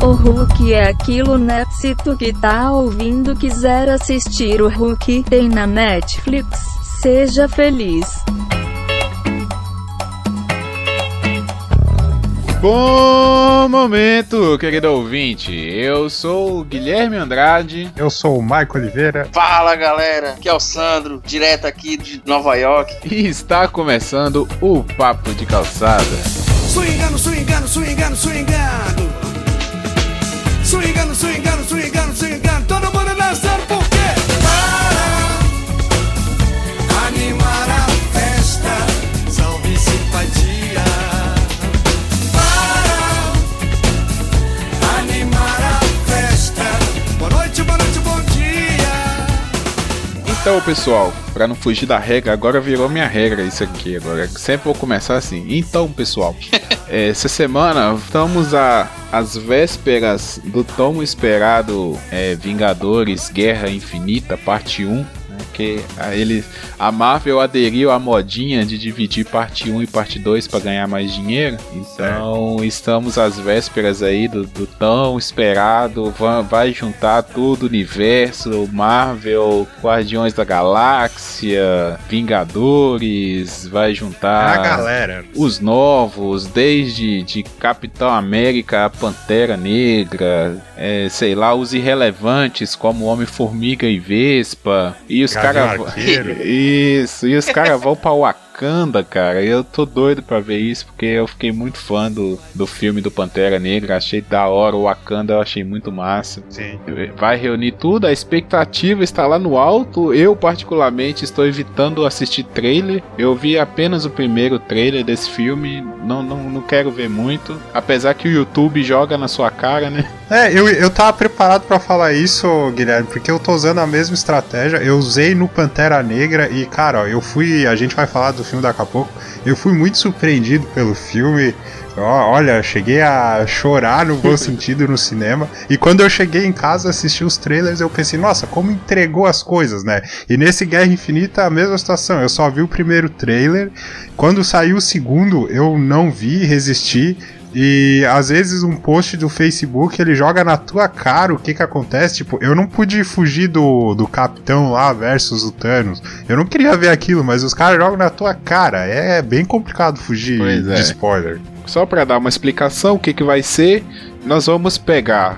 O Hulk é aquilo, né? Se tu que tá ouvindo quiser assistir o Hulk, tem na Netflix. Seja feliz. Bom momento, querido ouvinte. Eu sou o Guilherme Andrade. Eu sou o Maico Oliveira. Fala, galera. Aqui é o Sandro, direto aqui de Nova York. E está começando o Papo de Calçada. Swingando, swingando, swingando, swingando. Swingando, swingando, swingando, swingando. Todo mundo dançando por quê? Para animar a festa. Salve simpatia. Então, pessoal, pra não fugir da regra, agora virou minha regra isso aqui. Agora sempre vou começar assim. Então, pessoal, essa semana estamos às vésperas do tão esperado Vingadores Guerra Infinita, parte 1. Porque a Marvel aderiu à modinha de dividir parte 1 e parte 2 para ganhar mais dinheiro. Então estamos às vésperas aí do tão esperado. Vai juntar todo o universo, Marvel, Guardiões da Galáxia, Vingadores, vai juntar a galera, os novos, desde de Capitão América, Pantera Negra, sei lá, os irrelevantes como Homem-Formiga e Vespa. E os caras isso, e os caras vão pra Wakanda, cara. Eu tô doido pra ver isso, porque eu fiquei muito fã do filme do Pantera Negra. Achei da hora, o Wakanda eu achei muito massa. Sim. Vai reunir tudo, a expectativa está lá no alto. Eu particularmente estou evitando assistir trailer. Eu vi apenas o primeiro trailer desse filme, não quero ver muito. Apesar que o YouTube joga na sua cara, né? Eu tava preparado pra falar isso, Guilherme, porque eu tô usando a mesma estratégia. Eu usei no Pantera Negra e, cara, a gente vai falar do filme daqui a pouco. Eu fui muito surpreendido pelo filme. Olha, cheguei a chorar no bom sentido no cinema. E quando eu cheguei em casa, assisti os trailers, eu pensei, nossa, como entregou as coisas, né? E nesse Guerra Infinita, a mesma situação. Eu só vi o primeiro trailer. Quando saiu o segundo, eu não vi, resisti. E às vezes um post do Facebook ele joga na tua cara o que acontece. Tipo, eu não pude fugir do Capitão lá versus o Thanos. Eu não queria ver aquilo, mas os caras jogam na tua cara. É bem complicado fugir de spoiler. Só pra dar uma explicação, o que vai ser, nós vamos pegar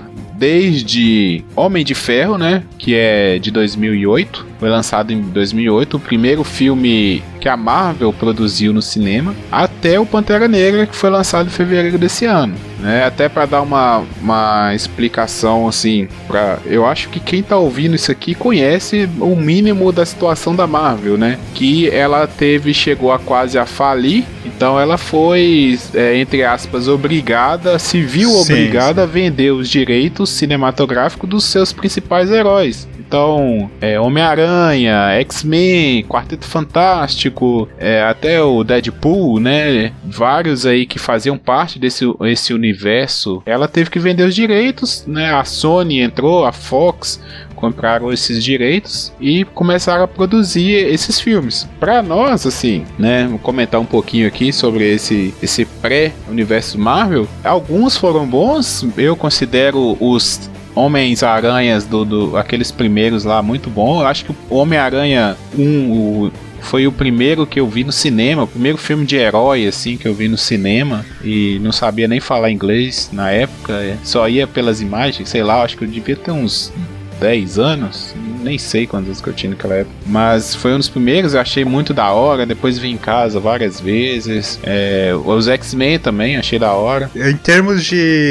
desde Homem de Ferro, né, que é de 2008, foi lançado em 2008, o primeiro filme que a Marvel produziu no cinema, até o Pantera Negra, que foi lançado em fevereiro desse ano, né, até para dar uma explicação assim, eu acho que quem tá ouvindo isso aqui conhece o mínimo da situação da Marvel, né, que ela chegou a quase a falir, então ela foi, entre aspas, se viu obrigada a vender os direitos cinematográficos dos seus principais heróis. Então, Homem-Aranha, X-Men, Quarteto Fantástico, até o Deadpool, né? Vários aí que faziam parte desse universo. Ela teve que vender os direitos, né? A Sony entrou, a Fox compraram esses direitos e começaram a produzir esses filmes. Pra nós, assim, né? Vou comentar um pouquinho aqui sobre esse pré-universo Marvel. Alguns foram bons, eu considero os Homens-Aranhas aqueles primeiros lá muito bom. Eu acho que o Homem-Aranha 1 foi o primeiro que eu vi no cinema, o primeiro filme de herói assim que eu vi no cinema, e não sabia nem falar inglês na época, só ia pelas imagens, sei lá, acho que eu devia ter uns 10 anos, nem sei quantos anos que eu tinha naquela época, mas foi um dos primeiros, eu achei muito da hora. Depois vim em casa várias vezes, os X-Men também achei da hora. Em termos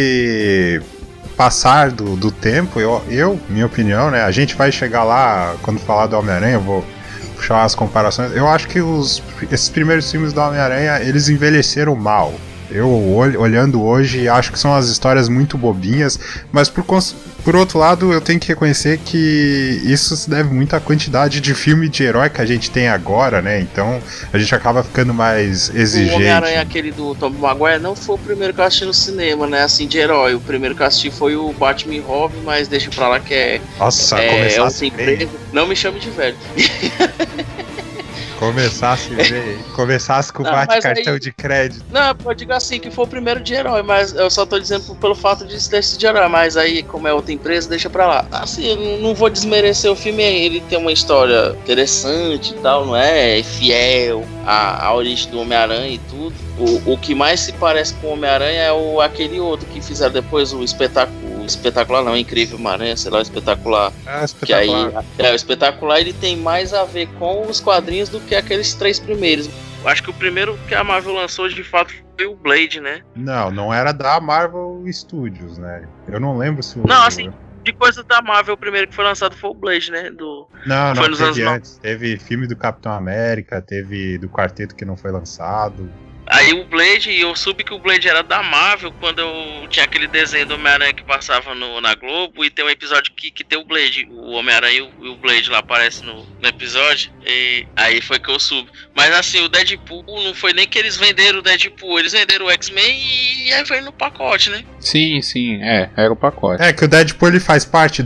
de passar do tempo, minha opinião, né? A gente vai chegar lá quando falar do Homem-Aranha, eu vou puxar as comparações. Eu acho que esses primeiros filmes do Homem-Aranha, eles envelheceram mal. Eu, olhando hoje, acho que são as histórias muito bobinhas, mas por outro lado, eu tenho que reconhecer que isso se deve muito à quantidade de filme de herói que a gente tem agora, né? Então, a gente acaba ficando mais exigente. O Homem-Aranha, aquele do Tobey Maguire, não foi o primeiro que eu assisti no cinema, né? Assim, de herói. O primeiro que eu assisti foi o Batman e Robin, mas deixa pra lá que Nossa, começar assim, preso. Não me chame de velho. Começasse com o bate-cartão de crédito. Não, eu digo assim, que foi o primeiro de herói, mas eu só tô dizendo pelo fato de ter sido de herói, mas aí, como é outra empresa, deixa pra lá. Assim, eu não vou desmerecer o filme, ele tem uma história interessante e tal, não é? É fiel à origem do Homem-Aranha e tudo. O que mais se parece com o Homem-Aranha é aquele outro que fizeram depois o espetacular não, Incrível Homem-Aranha, sei lá, o espetacular. Que aí, o espetacular ele tem mais a ver com os quadrinhos do que aqueles 3 primeiros. Eu acho que o primeiro que a Marvel lançou de fato foi o Blade, né? Não era da Marvel Studios, né? Eu não lembro se Não, assim, de coisa da Marvel, o primeiro que foi lançado foi o Blade, né? Não, teve antes. Teve filme do Capitão América, teve do Quarteto que não foi lançado. Aí o Blade, eu soube que o Blade era da Marvel quando eu tinha aquele desenho do Homem-Aranha que passava na Globo, e tem um episódio que tem o Blade, o Homem-Aranha e o Blade lá aparecem no episódio, e aí foi que eu soube. Mas assim, o Deadpool não foi nem que eles venderam o Deadpool, eles venderam o X-Men e aí foi no pacote, né? Sim, era o pacote. É que o Deadpool ele faz parte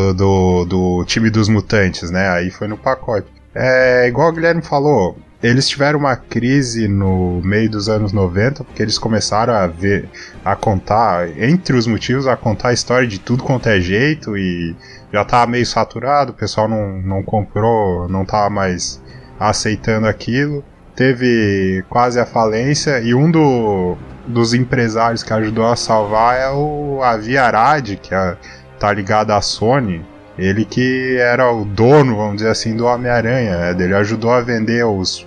do time dos mutantes, né? Aí foi no pacote. É igual o Guilherme falou. Eles tiveram uma crise no meio dos anos 90, porque eles começaram a contar, entre os motivos, a contar a história de tudo quanto é jeito, e já tava meio saturado, o pessoal não comprou, não tava mais aceitando aquilo. Teve quase a falência, e um dos empresários que ajudou a salvar é o Avi Arad, que tá ligado à Sony. Ele que era o dono, vamos dizer assim, do Homem-Aranha, né? Ele ajudou a vender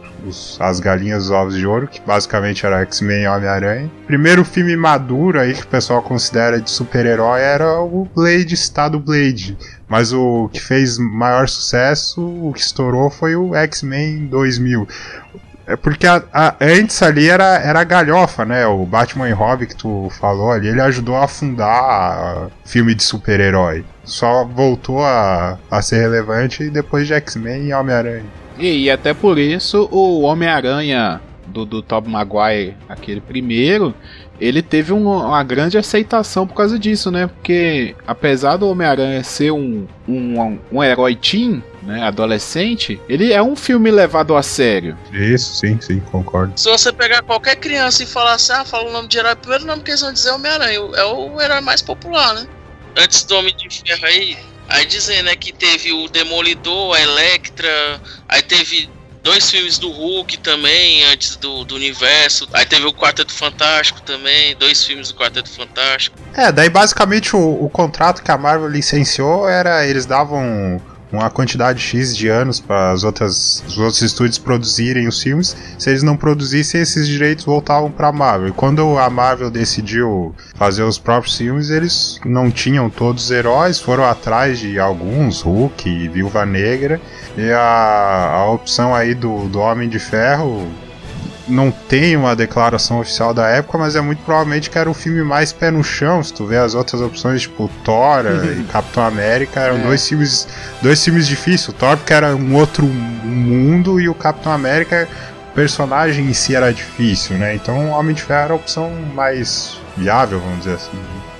as galinhas dos ovos de ouro, que basicamente era X-Men e Homem-Aranha. Primeiro filme maduro aí que o pessoal considera de super-herói era o Blade, Estado Blade. Mas o que fez maior sucesso, o que estourou, foi o X-Men 2000. É porque antes ali era galhofa, né? O Batman e Robin que tu falou ali, ele ajudou a fundar filme de super-herói. Só voltou a ser relevante depois de X-Men e Homem-Aranha. E até por isso o Homem-Aranha do Tobey Maguire, aquele primeiro, ele teve uma grande aceitação por causa disso, né? Porque apesar do Homem-Aranha ser um herói teen, né, adolescente, ele é um filme levado a sério. Isso, sim, concordo. Se você pegar qualquer criança e falar assim, fala o nome de herói, o primeiro nome que eles vão dizer é Homem-Aranha, é o herói mais popular, né? Antes do Homem de Ferro aí dizendo, né, que teve o Demolidor, a Elektra, aí teve 2 filmes do Hulk também, antes do universo. Aí teve o Quarteto Fantástico também, 2 filmes do Quarteto Fantástico. Daí basicamente o contrato que a Marvel licenciou era, eles davam uma quantidade X de anos para os outros estúdios produzirem os filmes. Se eles não produzissem, esses direitos voltavam para a Marvel. E quando a Marvel decidiu fazer os próprios filmes, eles não tinham todos os heróis, foram atrás de alguns, Hulk e Viúva Negra. E a opção aí do Homem de Ferro não tem uma declaração oficial da época, mas é muito provavelmente que era o filme mais pé no chão. Se tu vê as outras opções, tipo Thor e Capitão América, eram dois filmes difíceis. O Thor porque era um outro mundo, e o Capitão América, o personagem em si era difícil, né? Então o Homem de Ferro era a opção mais viável, vamos dizer assim.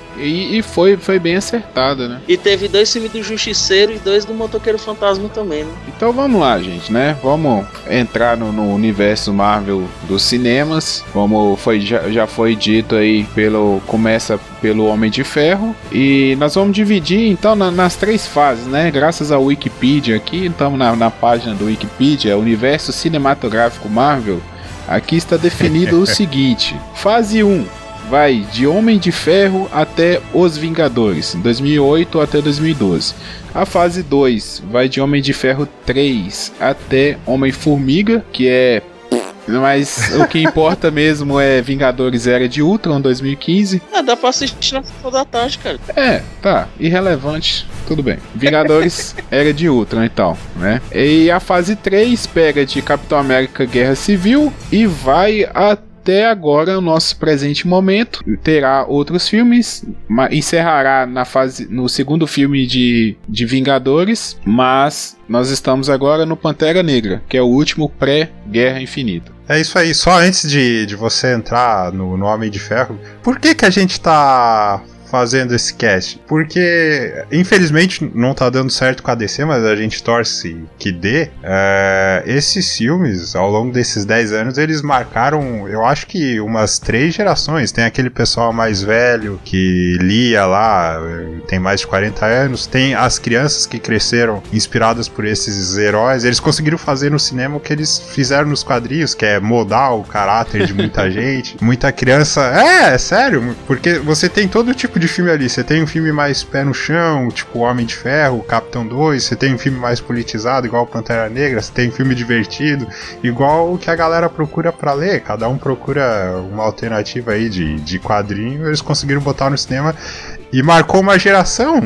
E foi bem acertada, né? E teve 2 filmes do Justiceiro e 2 do Motoqueiro Fantasma também, né? Então vamos lá, gente, né? Vamos entrar no universo Marvel dos cinemas. Como já foi dito aí, começa pelo Homem de Ferro. E nós vamos dividir, então, nas 3 fases, né? Graças ao Wikipedia aqui, então na página do Wikipedia, Universo Cinematográfico Marvel, aqui está definido o seguinte. Fase 1. Vai de Homem de Ferro até Os Vingadores, 2008 até 2012. A fase 2 vai de Homem de Ferro 3 até Homem-Formiga, que é... Mas o que importa mesmo é Vingadores Era de Ultron, 2015. Dá pra assistir na sessão da tarde, cara. Tá, irrelevante, tudo bem. Vingadores Era de Ultron, então, né? E a fase 3 pega de Capitão América Guerra Civil e vai até agora, o nosso presente momento. Terá outros filmes, encerrará no segundo filme de Vingadores, mas nós estamos agora no Pantera Negra, que é o último pré-Guerra Infinita. É isso aí, só antes de você entrar no Homem de Ferro, por que a gente tá fazendo esse cast? Porque, infelizmente, não tá dando certo com a DC, mas a gente torce que dê. Esses filmes, ao longo desses 10 anos, eles marcaram, eu acho que umas 3 gerações. Tem aquele pessoal mais velho que lia lá, tem mais de 40 anos. Tem as crianças que cresceram inspiradas por esses heróis. Eles conseguiram fazer no cinema o que eles fizeram nos quadrinhos, que é moldar o caráter de muita gente. Muita criança... É sério, porque você tem todo tipo de filme ali. Você tem um filme mais pé no chão, tipo Homem de Ferro, Capitão 2. Você tem um filme mais politizado, igual Pantera Negra. Você tem um filme divertido, igual o que a galera procura pra ler. Cada um procura uma alternativa aí de quadrinho. Eles conseguiram botar no cinema e marcou uma geração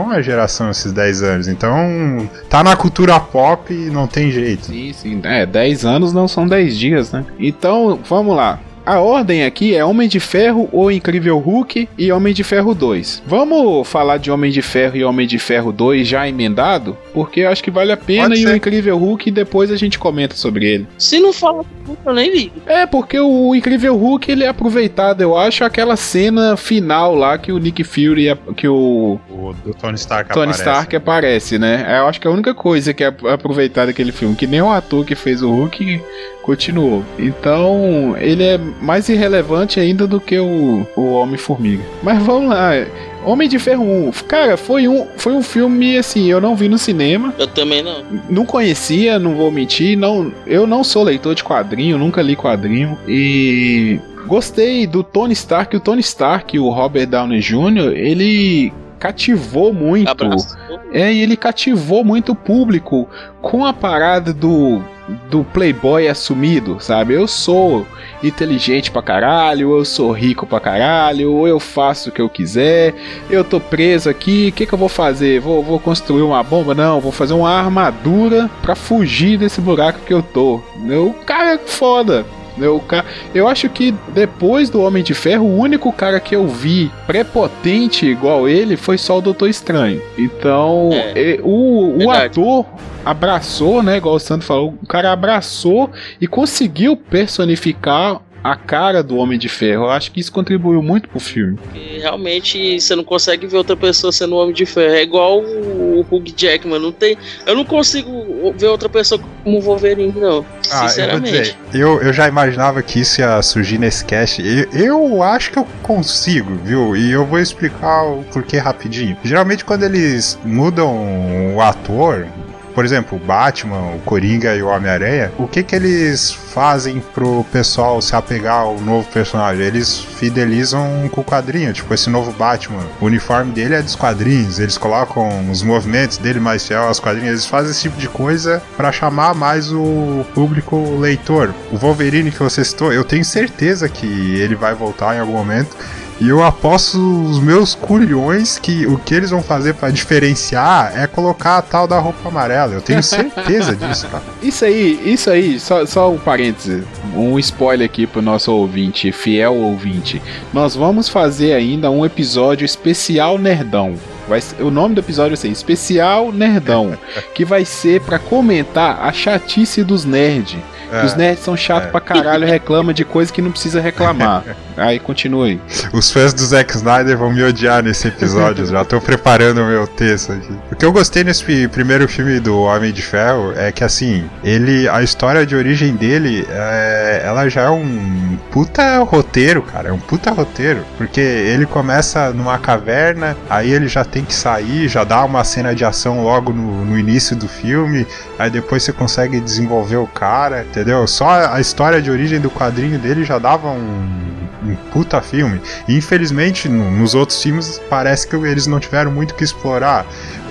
esses 10 anos. Então, tá na cultura pop e não tem jeito. Sim, 10 anos não são 10 dias, né? Então, vamos lá. A ordem aqui é Homem de Ferro, O Incrível Hulk e Homem de Ferro 2. Vamos falar de Homem de Ferro e Homem de Ferro 2 já emendado? Porque eu acho que vale a pena, e o Incrível Hulk depois a gente comenta sobre ele. Se não fala, eu nem ligo. Porque o Incrível Hulk ele é aproveitado, eu acho, aquela cena final lá que o Nick Fury, que o Tony Stark aparece, né? Eu acho que é a única coisa que é aproveitada daquele filme, que nem o ator que fez o Hulk continuou. Então, ele é mais irrelevante ainda do que o Homem-Formiga. Mas vamos lá. Homem de Ferro 1, cara, foi um filme, assim, eu não vi no cinema. Eu também não. Não conhecia, não vou mentir. Eu não sou leitor de quadrinho, nunca li quadrinho. E gostei do Tony Stark. O Tony Stark, o Robert Downey Jr., ele cativou muito. Abraço. E ele cativou muito o público com a parada do playboy assumido, sabe? Eu sou inteligente pra caralho, eu sou rico pra caralho, eu faço o que eu quiser, eu tô preso aqui, o que eu vou fazer? Vou construir uma bomba? Não, vou fazer uma armadura pra fugir desse buraco que eu tô. O cara é foda. Eu acho que depois do Homem de Ferro, o único cara que eu vi prepotente igual ele foi só o Doutor Estranho. Então, o ator abraçou, né? Igual o Sandro falou, o cara abraçou e conseguiu personificar a cara do Homem de Ferro. Eu acho que isso contribuiu muito pro filme. Porque realmente você não consegue ver outra pessoa sendo o Homem de Ferro. É igual o Hugh Jackman. Eu não consigo ver outra pessoa como Wolverine, não. Sinceramente. Eu já imaginava que isso ia surgir nesse cast. Eu acho que eu consigo, viu? E eu vou explicar o porquê rapidinho. Geralmente quando eles mudam o ator, por exemplo, o Batman, o Coringa e o Homem-Aranha, o que eles fazem pro pessoal se apegar ao novo personagem? Eles fidelizam com o quadrinho, tipo esse novo Batman. O uniforme dele é dos quadrinhos, eles colocam os movimentos dele mais fiel aos quadrinhos, eles fazem esse tipo de coisa pra chamar mais o público leitor. O Wolverine que você citou, eu tenho certeza que ele vai voltar em algum momento. E eu aposto os meus culhões que o que eles vão fazer pra diferenciar é colocar a tal da roupa amarela. Eu tenho certeza disso, cara. Isso aí, só um parêntese, um spoiler aqui pro nosso ouvinte, fiel ouvinte. Nós vamos fazer ainda um episódio especial nerdão. O nome do episódio vai ser Especial Nerdão, que vai ser pra comentar a chatice dos nerds. Os nerds são chatos pra caralho, reclamam de coisa que não precisa reclamar. Aí continua aí. Os fãs do Zack Snyder vão me odiar nesse episódio, já tô preparando o meu texto aqui. O que eu gostei nesse primeiro filme do Homem de Ferro é que, assim, a história de origem dele, ela já é um puta roteiro, cara, é um puta roteiro, porque ele começa numa caverna, aí ele já tem que sair, já dá uma cena de ação logo no início do filme, aí depois você consegue desenvolver o cara, entendeu? Só a história de origem do quadrinho dele já dava um puta filme. E infelizmente nos outros filmes parece que eles não tiveram muito o que explorar.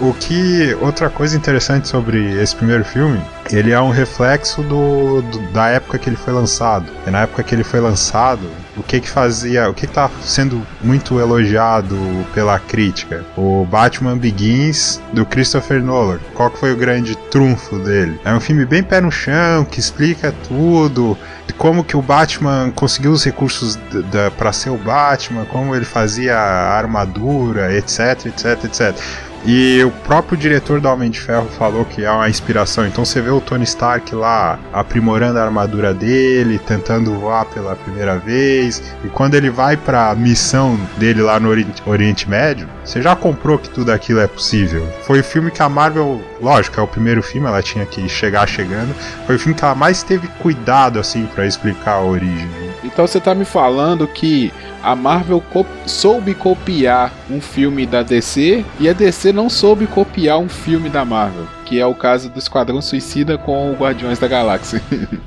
Outra coisa interessante sobre esse primeiro filme, ele é um reflexo da época que ele foi lançado. E na época que ele foi lançado, o que tá sendo muito elogiado pela crítica? O Batman Begins do Christopher Nolan. Qual que foi o grande trunfo dele? É um filme bem pé no chão, que explica tudo, como que o Batman conseguiu os recursos pra ser o Batman, como ele fazia a armadura, etc. E o próprio diretor do Homem de Ferro falou que é uma inspiração. Então você vê o Tony Stark lá aprimorando a armadura dele, tentando voar pela primeira vez. E quando ele vai pra missão dele lá no Oriente Médio, você já comprou que tudo aquilo é possível. Foi o filme que a Marvel, lógico, é o primeiro filme, ela tinha que chegar chegando. Foi o filme que ela mais teve cuidado, assim, pra explicar a origem. Então você tá me falando que a Marvel soube copiar um filme da DC e a DC não soube copiar um filme da Marvel, que é o caso do Esquadrão Suicida com o Guardiões da Galáxia.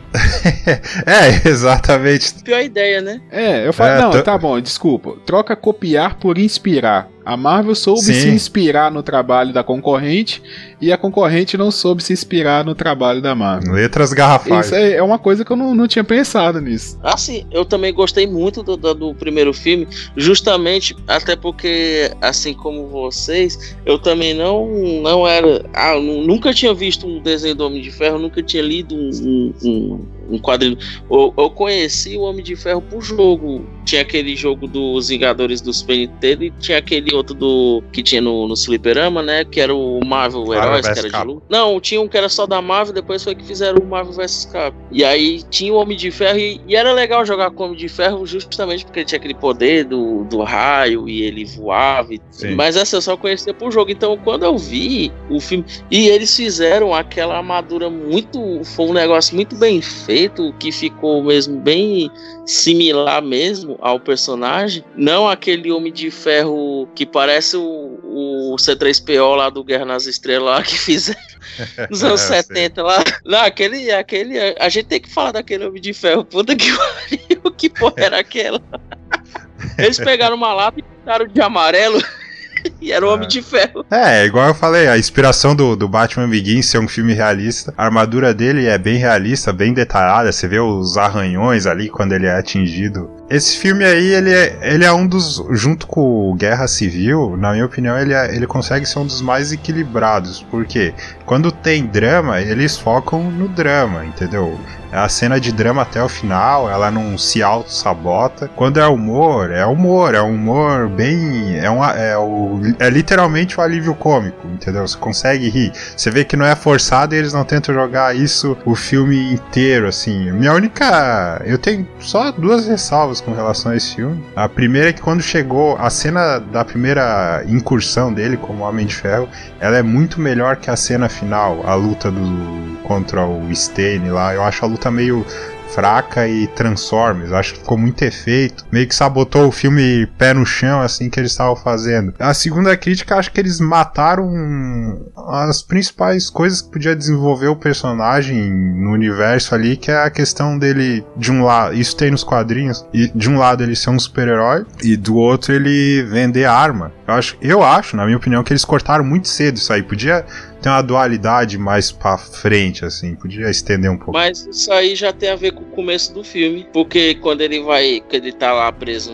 Exatamente. Pior ideia, né? Eu falo, tá bom, desculpa. Troca copiar por inspirar. A Marvel soube se inspirar no trabalho da concorrente e a concorrente não soube se inspirar no trabalho da Marvel. Letras garrafais. Isso é uma coisa que eu não tinha pensado nisso. Assim, eu também gostei muito do primeiro filme, justamente até porque, assim como vocês, eu também não era... nunca tinha visto um desenho do Homem de Ferro, nunca tinha lido um quadrinho. Eu conheci o Homem de Ferro por jogo. Tinha aquele jogo dos Vingadores do Super Nintendo e tinha aquele outro que tinha no Fliperama, né? Que era o Marvel Heroes, que era de luta. Não, tinha um que era só da Marvel, depois foi que fizeram o Marvel vs Capcom. E aí tinha o Homem de Ferro e era legal jogar com o Homem de Ferro justamente porque ele tinha aquele poder do raio e ele voava. Mas essa eu só conhecia por jogo. Então quando eu vi o filme... E eles fizeram aquela armadura muito... Foi um negócio muito bem feito, que ficou mesmo bem similar mesmo ao personagem. Não aquele Homem de Ferro que parece o C3PO lá do Guerra nas Estrelas lá, que fizeram nos anos 70 lá. Não, aquele... A gente tem que falar daquele Homem de Ferro. Puta que pariu, que porra era aquela? Eles pegaram uma lata e pintaram de amarelo e era o Homem de Ferro. Igual eu falei, a inspiração do Batman Begins ser um filme realista. A armadura dele é bem realista, bem detalhada. Você vê os arranhões ali quando ele é atingido. Esse filme aí, ele é um dos... Junto com o Guerra Civil, na minha opinião, ele consegue ser um dos mais equilibrados. Porque quando tem drama, eles focam no drama, entendeu? A cena de drama até o final, ela não se auto-sabota. Quando é humor, é um humor bem... É literalmente o alívio cômico, entendeu? Você consegue rir. Você vê que não é forçado e eles não tentam jogar isso o filme inteiro, assim. Eu tenho só duas ressalvas com relação a esse filme. A primeira é que quando chegou a cena da primeira incursão dele como Homem de Ferro, ela é muito melhor que a cena final, a luta contra o Stane lá. Eu acho a luta meio fraca e Transformers, acho que ficou muito efeito, meio que sabotou o filme pé no chão, assim, que eles estavam fazendo. A segunda crítica, acho que eles mataram as principais coisas que podia desenvolver o personagem no universo ali, que é a questão dele, de um lado, isso tem nos quadrinhos, e de um lado ele ser um super-herói, e do outro ele vender arma. Eu acho, na minha opinião, que eles cortaram muito cedo isso aí, podia ter uma dualidade mais pra frente, assim, podia estender um pouco. Mas isso aí já tem a ver com o começo do filme, porque quando ele tá lá preso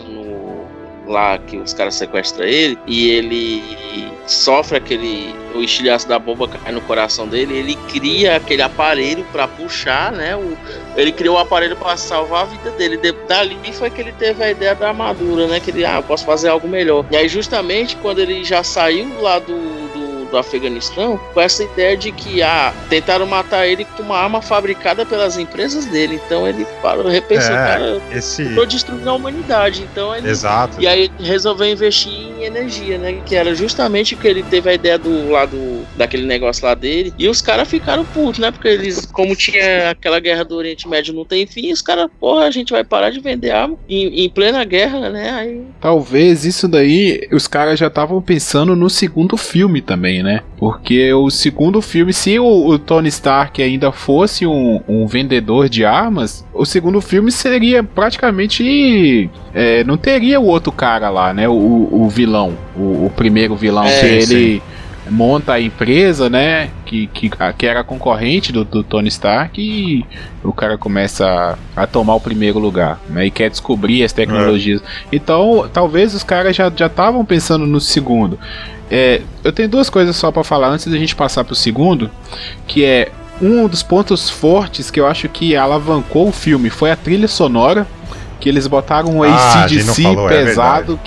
lá que os caras sequestram ele, e ele sofre o estilhaço da bomba cai no coração dele, ele cria aquele aparelho pra puxar, né, ele criou um aparelho pra salvar a vida dele. Dali foi que ele teve a ideia da armadura, né, que ele, eu posso fazer algo melhor. E aí justamente quando ele já saiu lá do Afeganistão, com essa ideia de que tentaram matar ele com uma arma fabricada pelas empresas dele, então ele repensou, cara, tô destruindo a humanidade, então ele... Exato. E aí resolveu investir em energia, né, que era justamente que ele teve a ideia daquele negócio lá dele, e os caras ficaram putos, né, porque eles, como tinha aquela guerra do Oriente Médio não tem fim, os caras, a gente vai parar de vender arma em plena guerra, né, aí... Talvez isso daí, os caras já estavam pensando no segundo filme também, né? Porque o segundo filme, se o Tony Stark ainda fosse um vendedor de armas, o segundo filme seria praticamente... não teria o outro cara lá, né? O vilão, o primeiro vilão, que ele monta a empresa, né? Que era concorrente do Tony Stark, e o cara começa a tomar o primeiro lugar, né? E quer descobrir as tecnologias. Então, talvez os caras já estavam pensando no segundo. Eu tenho duas coisas só pra falar antes da gente passar pro segundo, que é um dos pontos fortes que eu acho que alavancou o filme foi a trilha sonora, que eles botaram um AC/DC pesado, que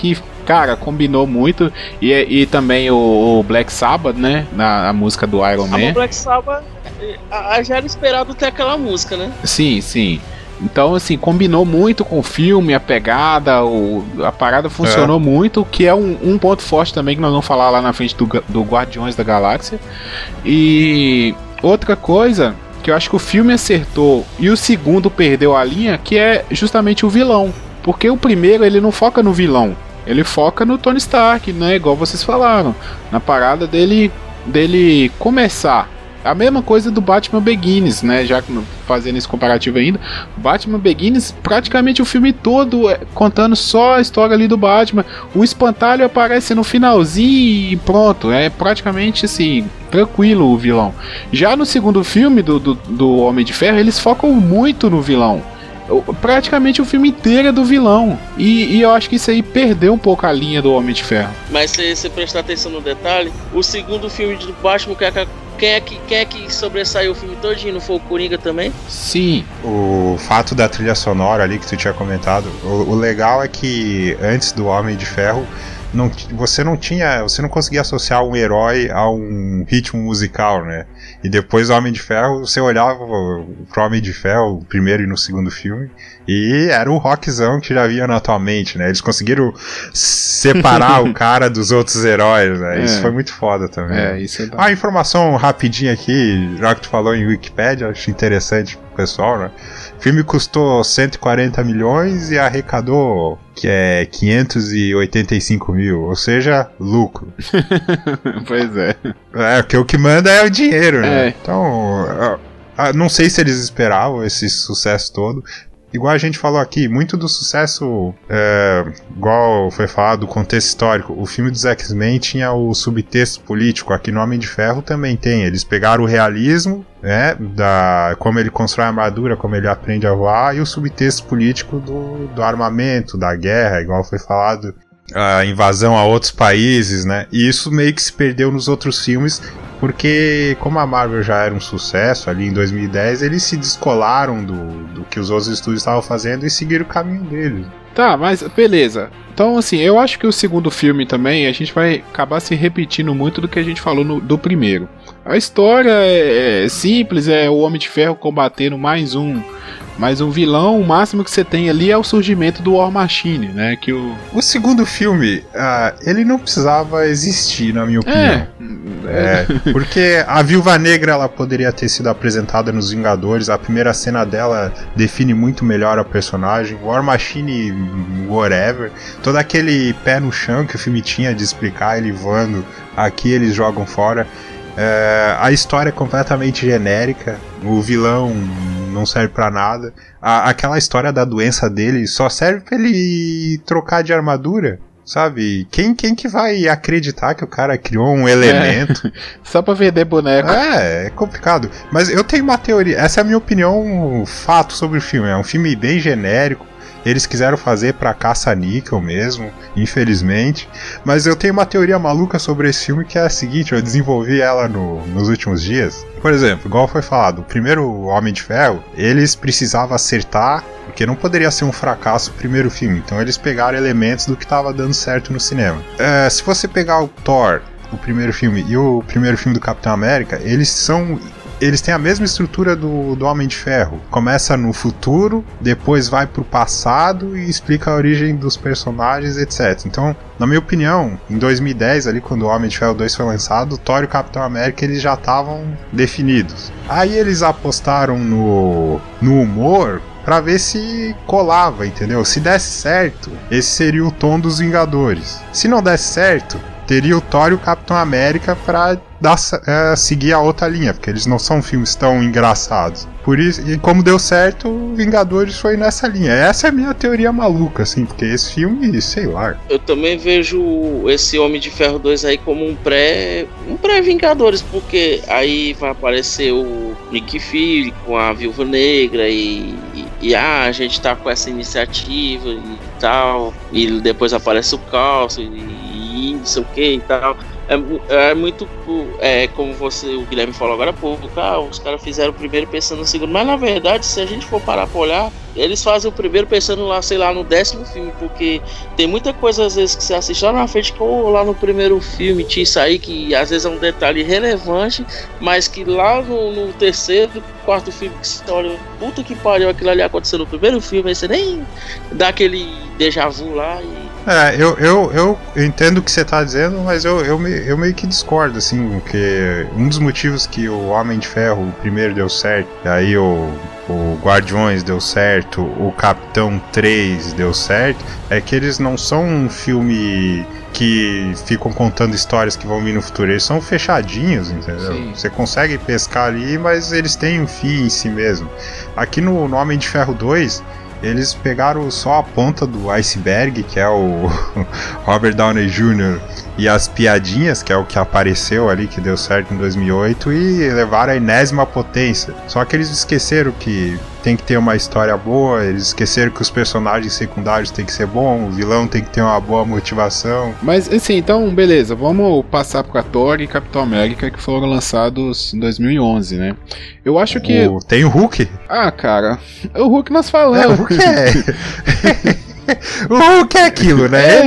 Cara, combinou muito. E também o Black Sabbath, né? A música do Iron Man. O Black Sabbath já era esperado ter aquela música, né? Sim, sim. Então, assim, combinou muito com o filme, a pegada, a parada funcionou muito, que é um ponto forte também que nós vamos falar lá na frente do Guardiões da Galáxia. E outra coisa que eu acho que o filme acertou e o segundo perdeu a linha, que é justamente o vilão. Porque o primeiro, ele não foca no vilão, ele foca no Tony Stark, né? Igual vocês falaram, na parada dele começar. A mesma coisa do Batman Begins, né? Já fazendo esse comparativo ainda. Batman Begins, praticamente o filme todo contando só a história ali do Batman. O espantalho aparece no finalzinho e pronto. É praticamente assim, tranquilo o vilão. Já no segundo filme do Homem de Ferro, eles focam muito no vilão. Praticamente o filme inteiro é do vilão. E eu acho que isso aí perdeu um pouco a linha do Homem de Ferro. Mas se você prestar atenção no detalhe, o segundo filme do Batman, quem é que sobressaiu o filme todinho? Não foi o Coringa também? Sim. O fato da trilha sonora ali que tu tinha comentado, o legal é que antes do Homem de Ferro, você não conseguia associar um herói a um ritmo musical, né? E depois do Homem de Ferro, você olhava pro Homem de Ferro, o primeiro e no segundo filme, e era o rockzão que já via na tua mente, né? Eles conseguiram separar o cara dos outros heróis, né? Isso foi muito foda também. Isso é uma informação rapidinha aqui, já que tu falou em Wikipedia, acho interessante pro pessoal, né? O filme custou 140 milhões e arrecadou 585 mil, ou seja, lucro. Pois é. Porque o que manda é o dinheiro, né? Então, não sei se eles esperavam esse sucesso todo. Igual a gente falou aqui, muito do sucesso, igual foi falado, do contexto histórico, o filme dos X-Men tinha o subtexto político, aqui no Homem de Ferro também tem. Eles pegaram o realismo, né, como ele constrói a armadura, como ele aprende a voar, e o subtexto político do armamento, da guerra, igual foi falado, a invasão a outros países, né, e isso meio que se perdeu nos outros filmes, porque como a Marvel já era um sucesso ali em 2010, eles se descolaram do que os outros estúdios estavam fazendo e seguiram o caminho deles. Tá, mas beleza. Então, assim, eu acho que o segundo filme também, a gente vai acabar se repetindo muito do que a gente falou do primeiro. A história é simples, é o Homem de Ferro combatendo mais um vilão. O máximo que você tem ali é o surgimento do War Machine, né? O segundo filme, ele não precisava existir, na minha opinião. Porque a Viúva Negra, ela poderia ter sido apresentada nos Vingadores. A primeira cena dela define muito melhor a personagem. War Machine, whatever. Todo aquele pé no chão que o filme tinha de explicar ele voando, aqui eles jogam fora. A história é completamente genérica. O vilão não serve pra nada. Aquela história da doença dele só serve pra ele trocar de armadura, sabe? Quem que vai acreditar que o cara criou um elemento? Só pra vender boneco. É complicado. Mas eu tenho uma teoria. Essa é a minha opinião, fato sobre o filme. É um filme bem genérico. Eles quiseram fazer pra caça-níquel mesmo, infelizmente. Mas eu tenho uma teoria maluca sobre esse filme, que é a seguinte, eu desenvolvi ela nos últimos dias. Por exemplo, igual foi falado, o primeiro Homem de Ferro, eles precisavam acertar, porque não poderia ser um fracasso o primeiro filme. Então eles pegaram elementos do que estava dando certo no cinema. Se você pegar o Thor, o primeiro filme, e o primeiro filme do Capitão América, eles têm a mesma estrutura do Homem de Ferro. Começa no futuro, depois vai pro passado e explica a origem dos personagens, etc. Então, na minha opinião, em 2010, ali quando o Homem de Ferro 2 foi lançado, o Thor e o Capitão América eles já estavam definidos. Aí eles apostaram no humor pra ver se colava, entendeu? Se desse certo, esse seria o tom dos Vingadores. Se não desse certo, teria o Thor e o Capitão América pra seguir a outra linha, porque eles não são filmes tão engraçados. Por isso, e como deu certo, Vingadores foi nessa linha. Essa é a minha teoria maluca, assim, porque esse filme, sei lá. Eu também vejo esse Homem de Ferro 2 aí como um pré-Vingadores, porque aí vai aparecer o Nick Fury com a Viúva Negra e a gente tá com essa iniciativa e tal, e depois aparece o Caos e não sei o que e tal. É muito como o Guilherme falou agora há pouco, os caras fizeram o primeiro pensando no segundo, mas na verdade, se a gente for parar pra olhar, eles fazem o primeiro pensando lá, sei lá, no 10º filme, porque tem muita coisa às vezes que você assiste lá na frente, que lá no primeiro filme tinha isso aí, que às vezes é um detalhe relevante, mas que lá no terceiro, quarto filme que você olha, puta que pariu, aquilo ali aconteceu no primeiro filme, aí você nem dá aquele déjà vu lá e... Eu entendo o que você tá dizendo, mas eu meio que discordo, assim, porque um dos motivos que o Homem de Ferro, o primeiro, deu certo, aí o Guardiões deu certo, o Capitão 3 deu certo, é que eles não são um filme que ficam contando histórias que vão vir no futuro, eles são fechadinhos, entendeu? Sim. Você consegue pescar ali, mas eles têm um fim em si mesmo. Aqui no Homem de Ferro 2, eles pegaram só a ponta do iceberg, que é o Robert Downey Jr., e as piadinhas, que é o que apareceu ali, que deu certo em 2008, e levaram a enésima potência. Só que eles esqueceram que tem que ter uma história boa, eles esqueceram que os personagens secundários tem que ser bom, o vilão tem que ter uma boa motivação. Mas assim, então beleza, vamos passar pra Thor e Capitão América, que foram lançados em 2011, né? Eu acho que... Tem o Hulk? Ah, cara, o Hulk nós falamos. O Hulk o Hulk é aquilo, né?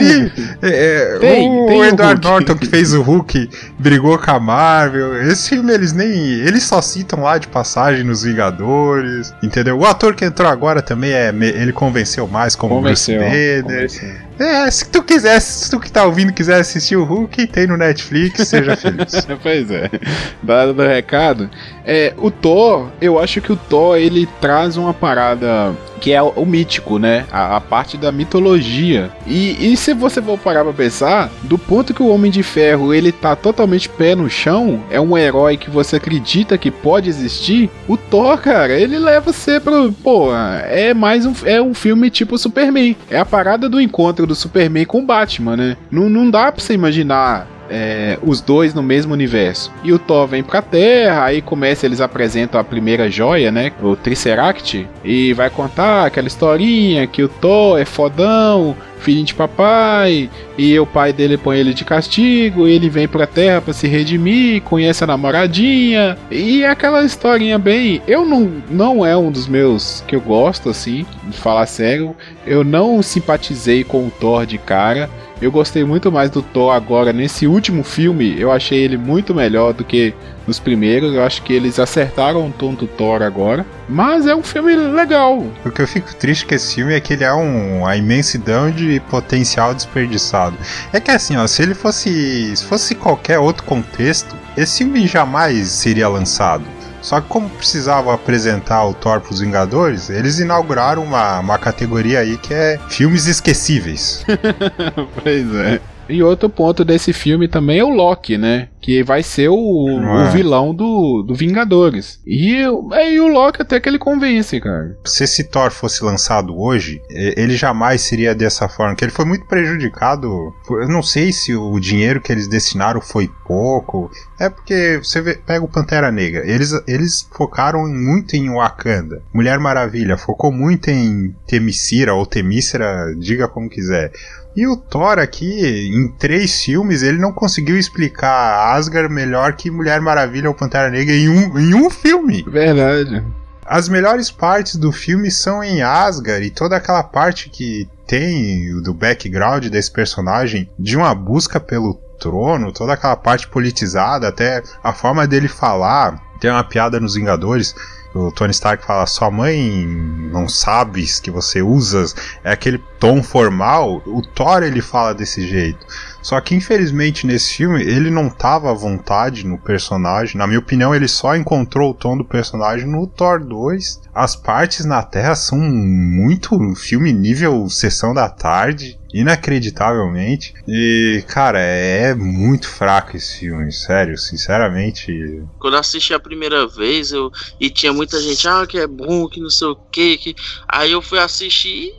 O Edward Norton, que fez o Hulk, brigou com a Marvel. Esse filme eles só citam lá de passagem nos Vingadores, entendeu? O ator que entrou agora também ele convenceu mais como Bruce Banner. Se tu que tá ouvindo quiser assistir o Hulk, tem no Netflix, seja feliz. Pois é, dado o recado. O Thor, eu acho que o Thor, ele traz uma parada que é o mítico, né? A parte da mitologia. E se você for parar pra pensar, do ponto que o Homem de Ferro, ele tá totalmente pé no chão, é um herói que você acredita que pode existir, o Thor, cara, ele leva você pro... Pô, é um filme tipo Superman. É a parada do encontro do Superman com o Batman, né? Não dá pra você imaginar os dois no mesmo universo. E o Thor vem pra Terra, aí eles apresentam a primeira joia, né? O Tesseract, e vai contar aquela historinha que o Thor é fodão, filhinho de papai, e o pai dele põe ele de castigo, e ele vem pra Terra pra se redimir, conhece a namoradinha, e aquela historinha bem... não é um dos meus que eu gosto, assim, de falar sério. Eu não simpatizei com o Thor de cara. Eu gostei muito mais do Thor agora nesse último filme. Eu achei ele muito melhor do que nos primeiros. Eu acho que eles acertaram o tom do Thor agora. Mas é um filme legal. O que eu fico triste com esse filme é que ele é uma imensidão de potencial desperdiçado. É que assim, ó, se fosse qualquer outro contexto, esse filme jamais seria lançado. Só que como precisava apresentar o Thor pros Vingadores, eles inauguraram uma categoria aí que é filmes esquecíveis. Pois é. E outro ponto desse filme também é o Loki, né? Que vai ser o vilão do Vingadores. E o Loki até que ele convence, cara. Se esse Thor fosse lançado hoje, ele jamais seria dessa forma. Que ele foi muito prejudicado. Eu não sei se o dinheiro que eles destinaram foi pouco. É porque você pega o Pantera Negra. Eles focaram muito em Wakanda. Mulher Maravilha focou muito em Themyscira ou Themyscira, diga como quiser. E o Thor aqui, em 3 filmes, ele não conseguiu explicar Asgard melhor que Mulher Maravilha ou Pantera Negra em um filme. Verdade. As melhores partes do filme são em Asgard, e toda aquela parte que tem do background desse personagem, de uma busca pelo trono, toda aquela parte politizada, até a forma dele falar. Tem uma piada nos Vingadores, o Tony Stark fala: sua mãe não sabe que você usa, é aquele tom formal. O Thor, ele fala desse jeito. Só que infelizmente nesse filme ele não tava à vontade no personagem. Na minha opinião, ele só encontrou o tom do personagem no Thor 2. As partes na Terra são muito filme nível Sessão da Tarde, inacreditavelmente. E, cara, é muito fraco esse filme, sério, sinceramente. Quando eu assisti a primeira vez, e tinha muita gente, que é bom, que não sei o que. Aí eu fui assistir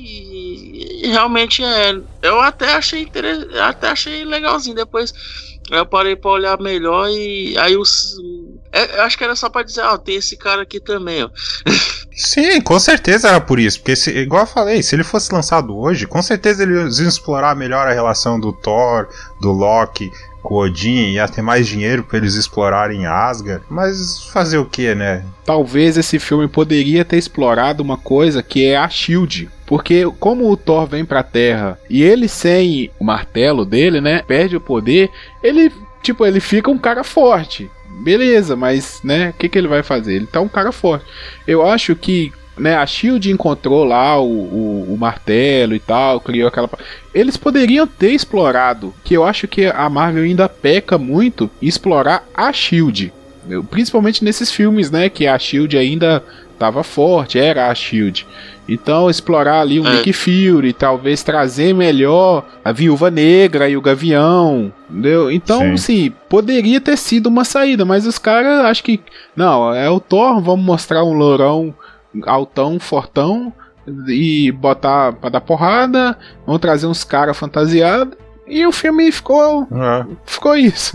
e realmente eu até achei achei legalzinho. Depois eu parei pra olhar melhor e aí eu acho que era só pra dizer, tem esse cara aqui também, ó. Sim, com certeza era por isso. Porque, igual eu falei, se ele fosse lançado hoje, com certeza eles iam explorar melhor a relação do Thor, do Loki com Odin, ia ter mais dinheiro pra eles explorarem Asgard. Mas fazer o que, né? Talvez esse filme poderia ter explorado uma coisa que é a SHIELD. Porque como o Thor vem pra Terra e ele sem o martelo dele, né, perde o poder, ele fica um cara forte. Beleza, mas, né, o que ele vai fazer? Ele tá um cara forte. Eu acho que, né, a SHIELD encontrou lá o martelo e tal, criou aquela... Eles poderiam ter explorado, que eu acho que a Marvel ainda peca muito em explorar a SHIELD. Principalmente nesses filmes, né, que a SHIELD ainda tava forte, era a SHIELD. Então explorar ali o Nick Fury, talvez trazer melhor a Viúva Negra e o Gavião, entendeu? Então, sim, poderia ter sido uma saída, mas os caras acham que... Não, é o Thor, vamos mostrar um lourão altão, fortão, e botar pra dar porrada, vamos trazer uns caras fantasiados. E o filme ficou isso.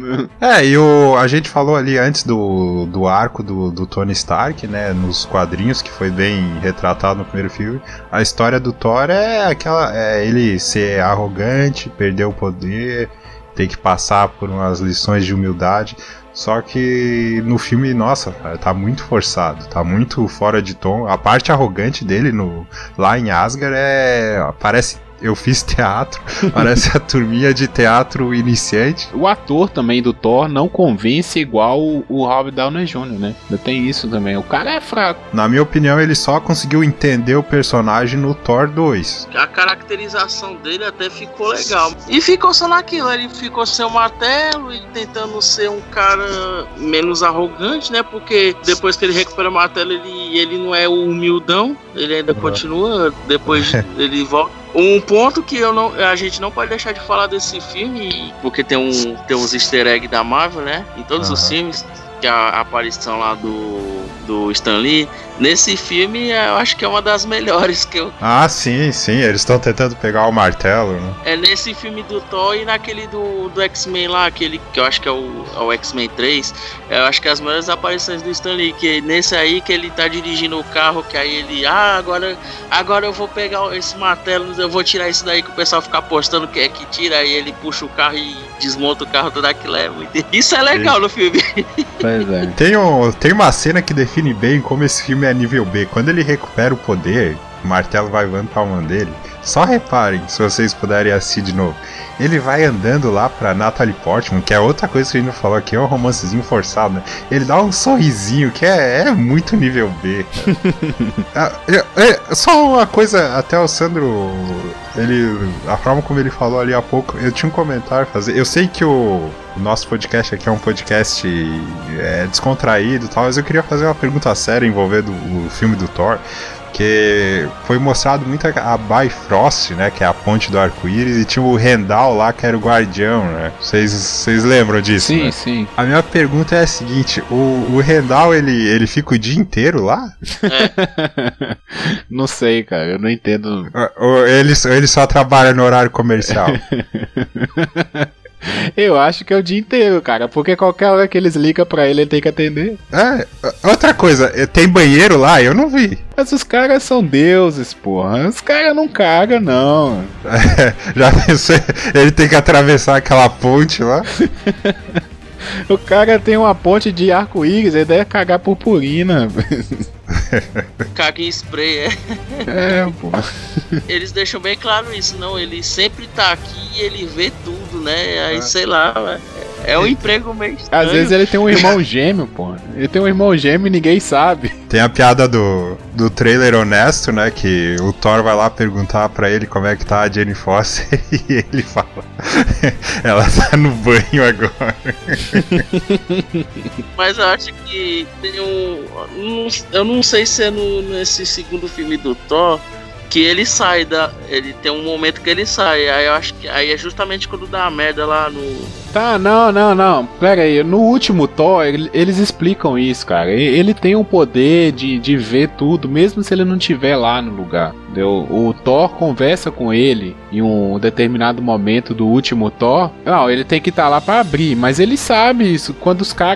E a gente falou ali antes do arco do Tony Stark, né, nos quadrinhos, que foi bem retratado no primeiro filme. A história do Thor é aquela, ele ser arrogante, perder o poder, ter que passar por umas lições de humildade. Só que no filme, nossa, tá muito forçado, tá muito fora de tom. A parte arrogante dele lá em Asgard parece... Eu fiz teatro, parece a turminha de teatro iniciante. O ator também do Thor não convence igual o Robert Downey Jr., né? Tem isso também. O cara é fraco. Na minha opinião, ele só conseguiu entender o personagem no Thor 2. A caracterização dele até ficou legal. E ficou só naquilo, ele ficou sem o martelo e tentando ser um cara menos arrogante, né? Porque depois que ele recupera o martelo, ele não é o humildão, ele ainda continua, depois ele volta. Um ponto que a gente não pode deixar de falar desse filme, porque tem uns easter eggs da Marvel, né? Em todos os filmes, que a aparição lá do Stan Lee. Nesse filme, eu acho que é uma das melhores que eu... Ah, sim, eles estão tentando pegar o martelo, né? É nesse filme do Thor e naquele do X-Men lá, aquele que eu acho que é o X-Men 3, eu acho que é as melhores aparições do Stan Lee, que nesse aí que ele tá dirigindo o carro, que aí ele, agora eu vou pegar esse martelo, eu vou tirar isso daí que o pessoal fica apostando que é que tira, aí ele puxa o carro e desmonta o carro, tudo aquilo é muito... Isso é legal no filme. Pois é. Tem uma cena que define bem como esse filme é nível B. Quando ele recupera o poder, o martelo vai voando pra mão dele. Só reparem, se vocês puderem assistir de novo. Ele vai andando lá pra Natalie Portman, que é outra coisa que a gente não falou aqui, é um romancezinho forçado, né? Ele dá um sorrisinho que é muito nível B. Só uma coisa, até o Sandro, a forma como ele falou ali há pouco, eu tinha um comentário a fazer. Eu sei que o nosso podcast aqui é um podcast descontraído e tal, mas eu queria fazer uma pergunta séria envolvendo o filme do Thor. Que foi mostrado muito a Bifrost, né, que é a ponte do arco-íris, e tinha o Heimdall lá, que era o guardião, né? Vocês lembram disso, sim, né? Sim. A minha pergunta é a seguinte, o Heimdall, ele fica o dia inteiro lá? Não sei, cara, eu não entendo. Ou ele só trabalha no horário comercial? Eu acho que é o dia inteiro, cara, porque qualquer hora que eles ligam pra ele tem que atender. Outra coisa, tem banheiro lá? Eu não vi. Mas os caras são deuses, porra. Os caras não cagam, não. Já pensei, ele tem que atravessar aquela ponte lá? O cara tem uma ponte de arco-íris, ele deve cagar purpurina. Caga em spray, pô. Eles deixam bem claro isso, não? Ele sempre tá aqui e ele vê tudo, né? Aí, sei lá, é um emprego meio estranho. Às vezes ele tem um irmão gêmeo, pô. Ele tem um irmão gêmeo e ninguém sabe. Tem a piada do trailer honesto, né? Que o Thor vai lá perguntar pra ele como é que tá a Jane Foster e ele fala: ela tá no banho agora. Mas eu acho que tem eu não sei se é nesse segundo filme do Thor que ele sai ele tem um momento que ele sai, aí eu acho que aí é justamente quando dá a merda lá no... Tá, não, pera aí, no último Thor eles explicam isso, cara, ele tem o poder de ver tudo, mesmo se ele não estiver lá no lugar, entendeu? O Thor conversa com ele em um determinado momento do último Thor, não, ele tem que estar lá pra abrir, mas ele sabe isso, quando os caras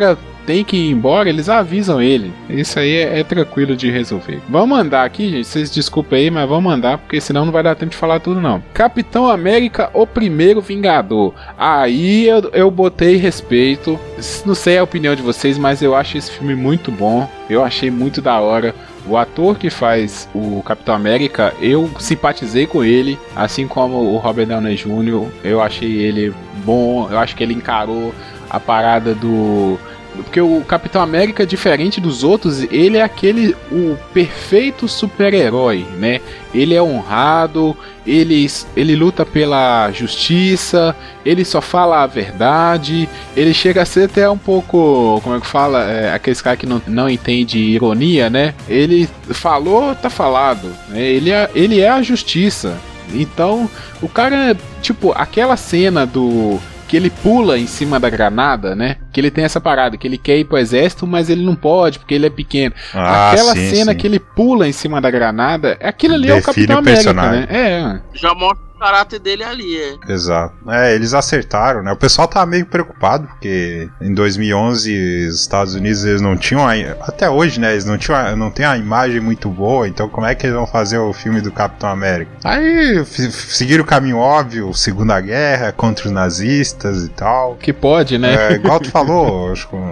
tem que ir embora, eles avisam ele. Isso aí é tranquilo de resolver. Vamos andar aqui, gente. Vocês desculpem aí, mas vamos andar, porque senão não vai dar tempo de falar tudo, não. Capitão América, o primeiro Vingador. Aí eu botei respeito. Não sei a opinião de vocês, mas eu acho esse filme muito bom. Eu achei muito da hora. O ator que faz o Capitão América, eu simpatizei com ele, assim como o Robert Downey Jr. Eu achei ele bom, eu acho que ele encarou a parada do... Porque o Capitão América, diferente dos outros, ele é o perfeito super-herói, né? Ele é honrado, ele luta pela justiça, ele só fala a verdade, ele chega a ser até um pouco, como é que fala, aqueles caras que não entende ironia, né? Ele falou, tá falado, né? Ele é a justiça. Então, o cara, tipo, aquela cena que ele pula em cima da granada, né? Que ele tem essa parada, que ele quer ir pro exército, mas ele não pode, porque ele é pequeno. Aquela cena que ele pula em cima da granada, aquilo ali é o Capitão América, né? Já mostra o caráter dele ali, Exato. Eles acertaram, né? O pessoal tava meio preocupado, porque em 2011 os Estados Unidos, eles não tinham, até hoje, né? Eles não tem a imagem muito boa, então como é que eles vão fazer o filme do Capitão América? Aí seguiram o caminho óbvio, Segunda Guerra, contra os nazistas e tal. Que pode, né? Igual tu falou,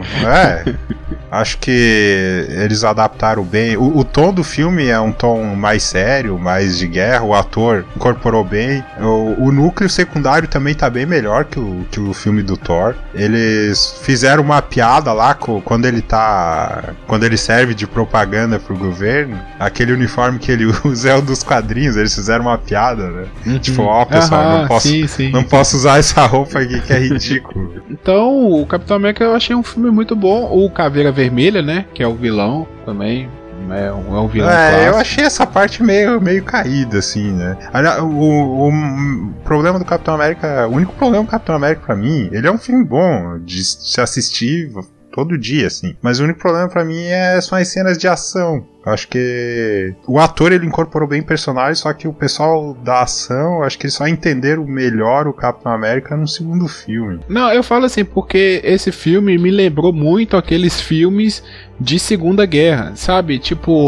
acho que eles adaptaram bem. O tom do filme é um tom mais sério, mais de guerra, o ator incorporou bem. O núcleo secundário também tá bem melhor que o filme do Thor. Eles fizeram uma piada lá quando ele serve de propaganda pro governo. Aquele uniforme que ele usa é o dos quadrinhos. Eles fizeram uma piada, né? Uhum. Tipo, pessoal, não posso usar essa roupa aqui que é ridículo. Então, o Capitão América eu achei um filme muito bom. O Caveira Vermelha, né? Que é o vilão também. É um vilão clássico. Eu achei essa parte meio caída, assim, né? O problema do Capitão América, o único problema do Capitão América pra mim, ele é um filme bom de se assistir todo dia, assim. Mas o único problema pra mim são as cenas de ação. Eu acho que o ator, ele incorporou bem personagens, só que o pessoal da ação, acho que eles só entenderam melhor o Capitão América no segundo filme. Não, eu falo assim, porque esse filme me lembrou muito aqueles filmes de Segunda Guerra, sabe? Tipo...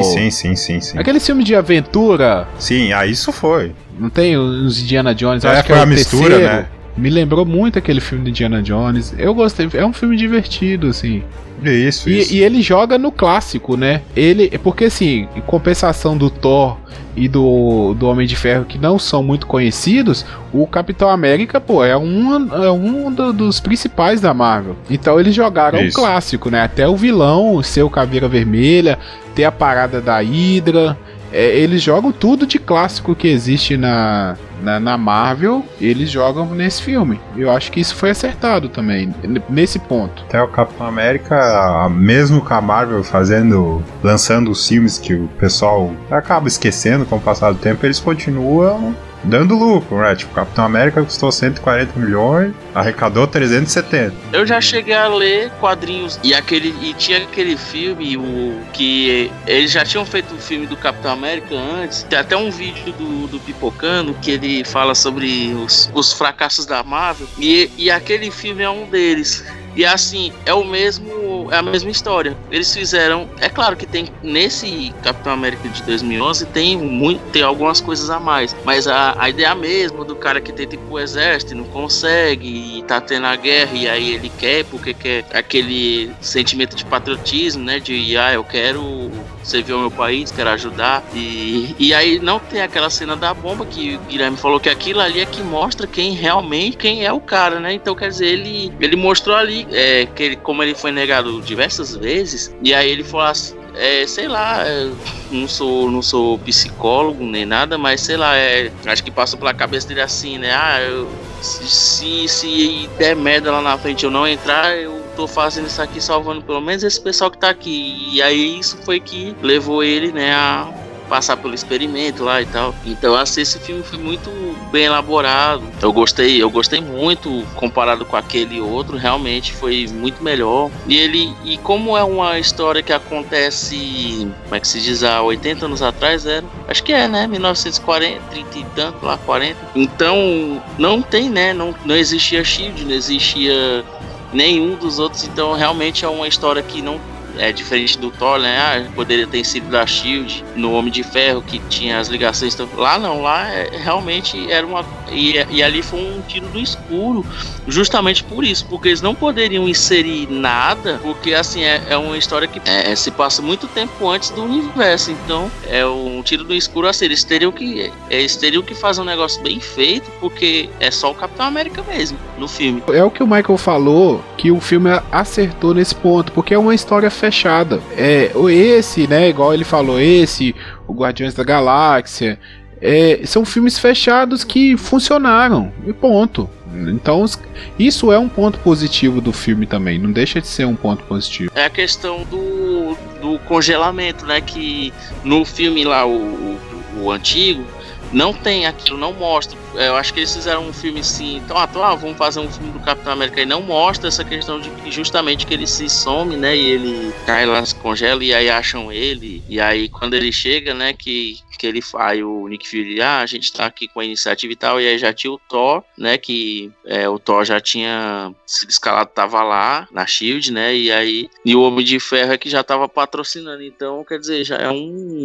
Sim. Aquele filme de aventura. Sim, isso foi. Não tem os Indiana Jones? Acho que foi é a mistura, terceiro. né? Me lembrou muito aquele filme de Indiana Jones. Eu gostei, é um filme divertido, assim. Isso. E ele joga no clássico, né? Porque assim, em compensação do Thor e do Homem de Ferro, que não são muito conhecidos, o Capitão América, é um dos principais da Marvel. Então eles jogaram o clássico, né? Até o vilão ser o Caveira Vermelha, ter a parada da Hydra. Eles jogam tudo de clássico que existe na Marvel, eles jogam nesse filme. Eu acho que isso foi acertado também, nesse ponto. Até o Capitão América, mesmo com a Marvel lançando os filmes que o pessoal acaba esquecendo com o passar do tempo, eles continuam dando lucro, né? Tipo, Capitão América custou 140 milhões, arrecadou 370. Eu já cheguei a ler quadrinhos e tinha aquele filme que eles já tinham feito o filme do Capitão América antes. Tem até um vídeo do Pipocano que ele fala sobre os fracassos da Marvel e aquele filme é um deles. E assim, é a mesma história. Eles fizeram, é claro que tem nesse Capitão América de 2011 tem algumas coisas a mais, mas a ideia mesmo do cara que tenta ir pro exército e não consegue e tá tendo a guerra e aí ele quer porque quer aquele sentimento de patriotismo, né, de eu quero servir ao meu país, quero ajudar e aí não tem aquela cena da bomba que o Guilherme falou que aquilo ali é que mostra quem é o cara, né? Então quer dizer, ele mostrou ali como ele foi negado diversas vezes, e aí ele falou assim, sei lá, não sou psicólogo nem nada, mas sei lá, acho que passa pela cabeça dele assim, né? Se der merda lá na frente eu não entrar, eu tô fazendo isso aqui salvando pelo menos esse pessoal que tá aqui. E aí isso foi que levou ele, né, a passar pelo experimento lá e tal. Então assim, esse filme foi muito bem elaborado. Eu gostei muito comparado com aquele outro, realmente foi muito melhor. E como é uma história que acontece, como é que se diz, há 80 anos atrás, acho que né, 1940, 30 e tanto lá, 40. Então não tem, né, não existia SHIELD, não existia nenhum dos outros, então realmente é uma história que não é diferente do Thor, né? Poderia ter sido da SHIELD, no Homem de Ferro, que tinha as ligações. Então, lá não, lá realmente era uma... E ali foi um tiro do escuro, justamente por isso, porque eles não poderiam inserir nada, porque assim, é uma história que se passa muito tempo antes do universo, então é um tiro do escuro, assim, eles teriam que fazer um negócio bem feito, porque é só o Capitão América mesmo, no filme. É o que o Michael falou, que o filme acertou nesse ponto, porque é uma história fechada. Esse, né, igual ele falou, o Guardiões da Galáxia, são filmes fechados que funcionaram, e ponto. Então, isso é um ponto positivo do filme também, não deixa de ser um ponto positivo. É a questão do congelamento, né, que no filme lá, o antigo, não tem aquilo, não mostra. Eu acho que eles fizeram um filme assim, então vamos fazer um filme do Capitão América, e não mostra essa questão de que justamente que ele se some, né, e ele cai lá, se congela, e aí acham ele, e aí quando ele chega, né, que ele faz o Nick Fury, a gente tá aqui com a iniciativa e tal, e aí já tinha o Thor, né, que o Thor já tinha sido escalado, tava lá na SHIELD, né, e o Homem de Ferro é que já tava patrocinando, então quer dizer, já é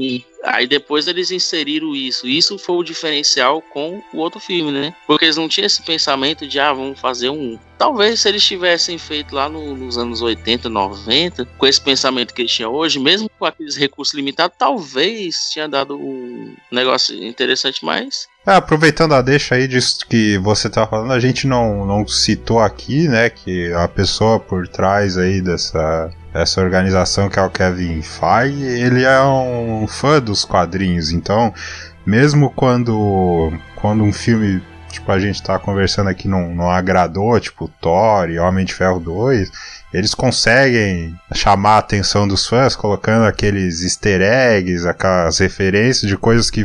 aí depois eles inseriram isso foi o diferencial com o outro filme, né, porque eles não tinham esse pensamento de, vamos fazer talvez se eles tivessem feito lá nos anos 80, 90, com esse pensamento que eles tinham hoje, mesmo com aqueles recursos limitados, talvez tinha dado um negócio interessante, mas... Aproveitando a deixa aí disso que você tá falando, a gente não citou aqui, né, que a pessoa por trás aí dessa organização, que é o Kevin Feige, ele é um fã dos quadrinhos, então mesmo quando um filme, tipo, a gente tá conversando aqui, não agradou, tipo Thor e Homem de Ferro 2, eles conseguem chamar a atenção dos fãs colocando aqueles easter eggs, aquelas referências de coisas que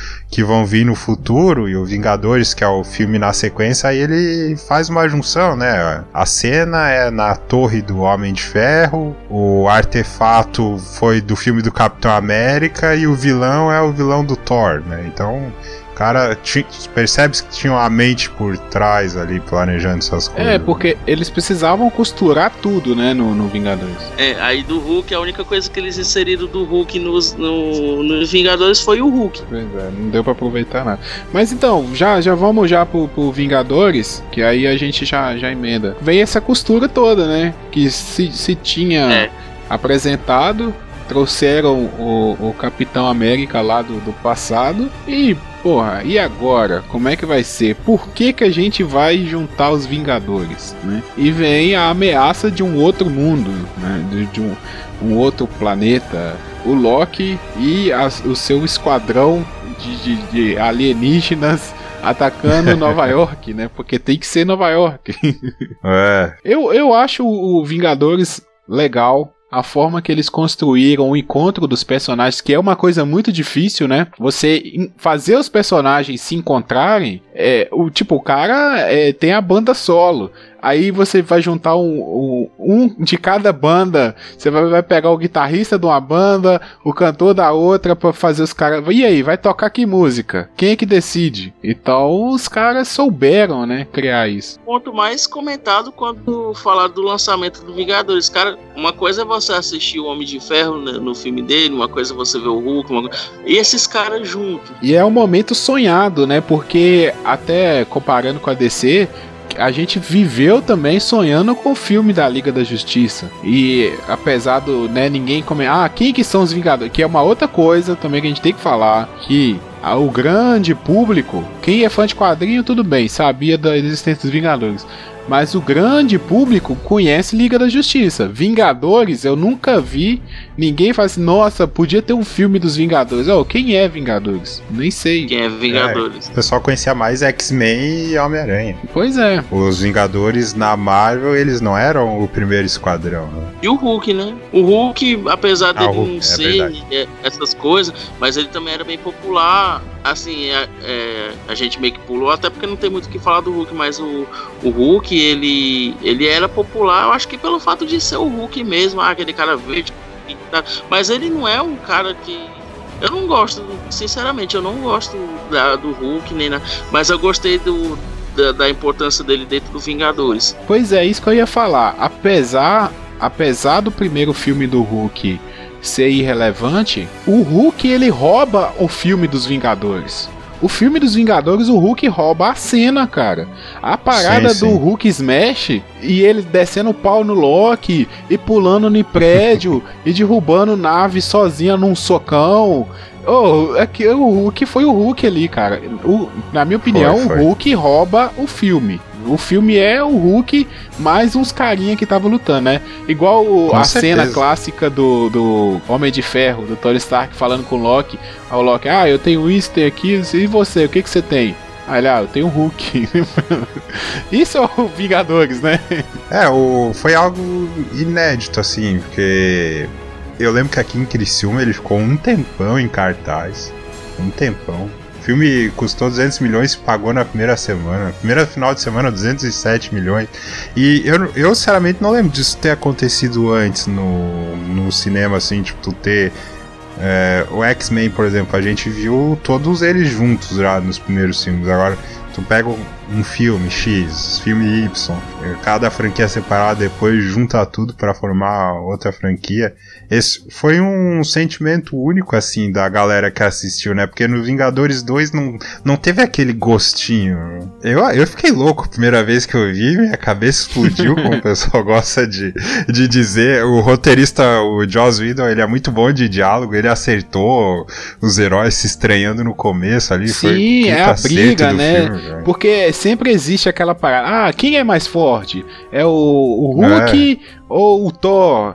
vão vir no futuro, e o Vingadores, que é o filme na sequência, aí ele faz uma junção, né? A cena é na torre do Homem de Ferro, o artefato foi do filme do Capitão América e o vilão é o vilão do Thor, né? Então... cara, percebe-se que tinha uma mente por trás ali planejando essas coisas. Porque eles precisavam costurar tudo, né, no Vingadores. Aí do Hulk, a única coisa que eles inseriram do Hulk nos Vingadores foi o Hulk. Pois não deu pra aproveitar nada. Mas então, já vamos já pro Vingadores, que aí a gente já emenda. Vem essa costura toda, né, que se tinha apresentado, trouxeram o Capitão América lá do passado e... porra, e agora? Como é que vai ser? Por que a gente vai juntar os Vingadores, né? E vem a ameaça de um outro mundo, né? De um outro planeta. O Loki e o seu esquadrão de alienígenas atacando Nova York, né? Porque tem que ser Nova York. Eu acho o Vingadores legal. A forma que eles construíram o encontro dos personagens, que é uma coisa muito difícil, né? Você fazer os personagens se encontrarem, o cara tem a banda solo. Aí você vai juntar um de cada banda. Você vai pegar o guitarrista de uma banda, o cantor da outra, pra fazer os caras... E aí, vai tocar que música? Quem é que decide? Então os caras souberam, né, criar isso. Ponto mais comentado quando falaram do lançamento do Vingadores. Cara, uma coisa é você assistir o Homem de Ferro, né, no filme dele, uma coisa é você ver o Hulk, e esses caras juntos. E é um momento sonhado, né, porque até comparando com a DC... a gente viveu também sonhando com o filme da Liga da Justiça. E apesar do, né, ninguém quem que são os Vingadores? Que é uma outra coisa também que a gente tem que falar, que o grande público, quem é fã de quadrinho, tudo bem, sabia da existência dos Vingadores. Mas o grande público conhece Liga da Justiça. Vingadores, eu nunca vi ninguém falar assim, nossa, podia ter um filme dos Vingadores. Quem é Vingadores? Nem sei. Quem é Vingadores? O pessoal conhecia mais X-Men e Homem-Aranha. Pois é. Os Vingadores na Marvel, eles não eram o primeiro esquadrão, né? E o Hulk, né? O Hulk, apesar dele não ser essas coisas, mas ele também era bem popular. Assim, a gente meio que pulou, até porque não tem muito o que falar do Hulk, mas o Hulk, ele era popular, eu acho que pelo fato de ser o Hulk mesmo, aquele cara verde, mas ele não é um cara que... Eu não gosto, sinceramente, eu não gosto do Hulk, nem nada, mas eu gostei da importância dele dentro do Vingadores. Pois é, isso que eu ia falar. Apesar do primeiro filme do Hulk ser irrelevante, o Hulk ele rouba o filme dos Vingadores. O filme dos Vingadores, o Hulk rouba a cena, cara. A parada do Hulk Smash e ele descendo o pau no Loki e pulando no prédio e derrubando nave sozinha num socão. O Hulk foi o Hulk ali, cara. Na minha opinião, o Hulk rouba o filme. O filme é o Hulk mais uns carinha que tava lutando, né? Igual a cena clássica do Homem de Ferro, do Tony Stark falando com o Loki. Aí o Loki, eu tenho isso, tenho aquilo, e você, o que você tem? Aí ele, eu tenho o Hulk. Isso é o Vingadores, né? Foi algo inédito, assim, porque eu lembro que aqui em Criciúma ele ficou um tempão em cartaz. Um tempão. O filme custou 200 milhões e pagou na primeira semana. Primeira final de semana, 207 milhões. E eu sinceramente não lembro disso ter acontecido antes no cinema, assim, tipo, tu ter... o X-Men, por exemplo, a gente viu todos eles juntos já nos primeiros filmes. Agora, tu pega um filme X, filme Y, cada franquia separada, depois junta tudo pra formar outra franquia. Esse foi um sentimento único, assim, da galera que assistiu, né? Porque no Vingadores 2 não teve aquele gostinho. Eu fiquei louco a primeira vez que eu vi, minha cabeça explodiu, como o pessoal gosta de dizer. O roteirista, o Joss Whedon, ele é muito bom de diálogo, ele acertou os heróis se estranhando no começo ali. Sim, é a briga, né? Filme, porque sempre existe aquela parada. Quem é mais forte? É o Hulk ou o Thor?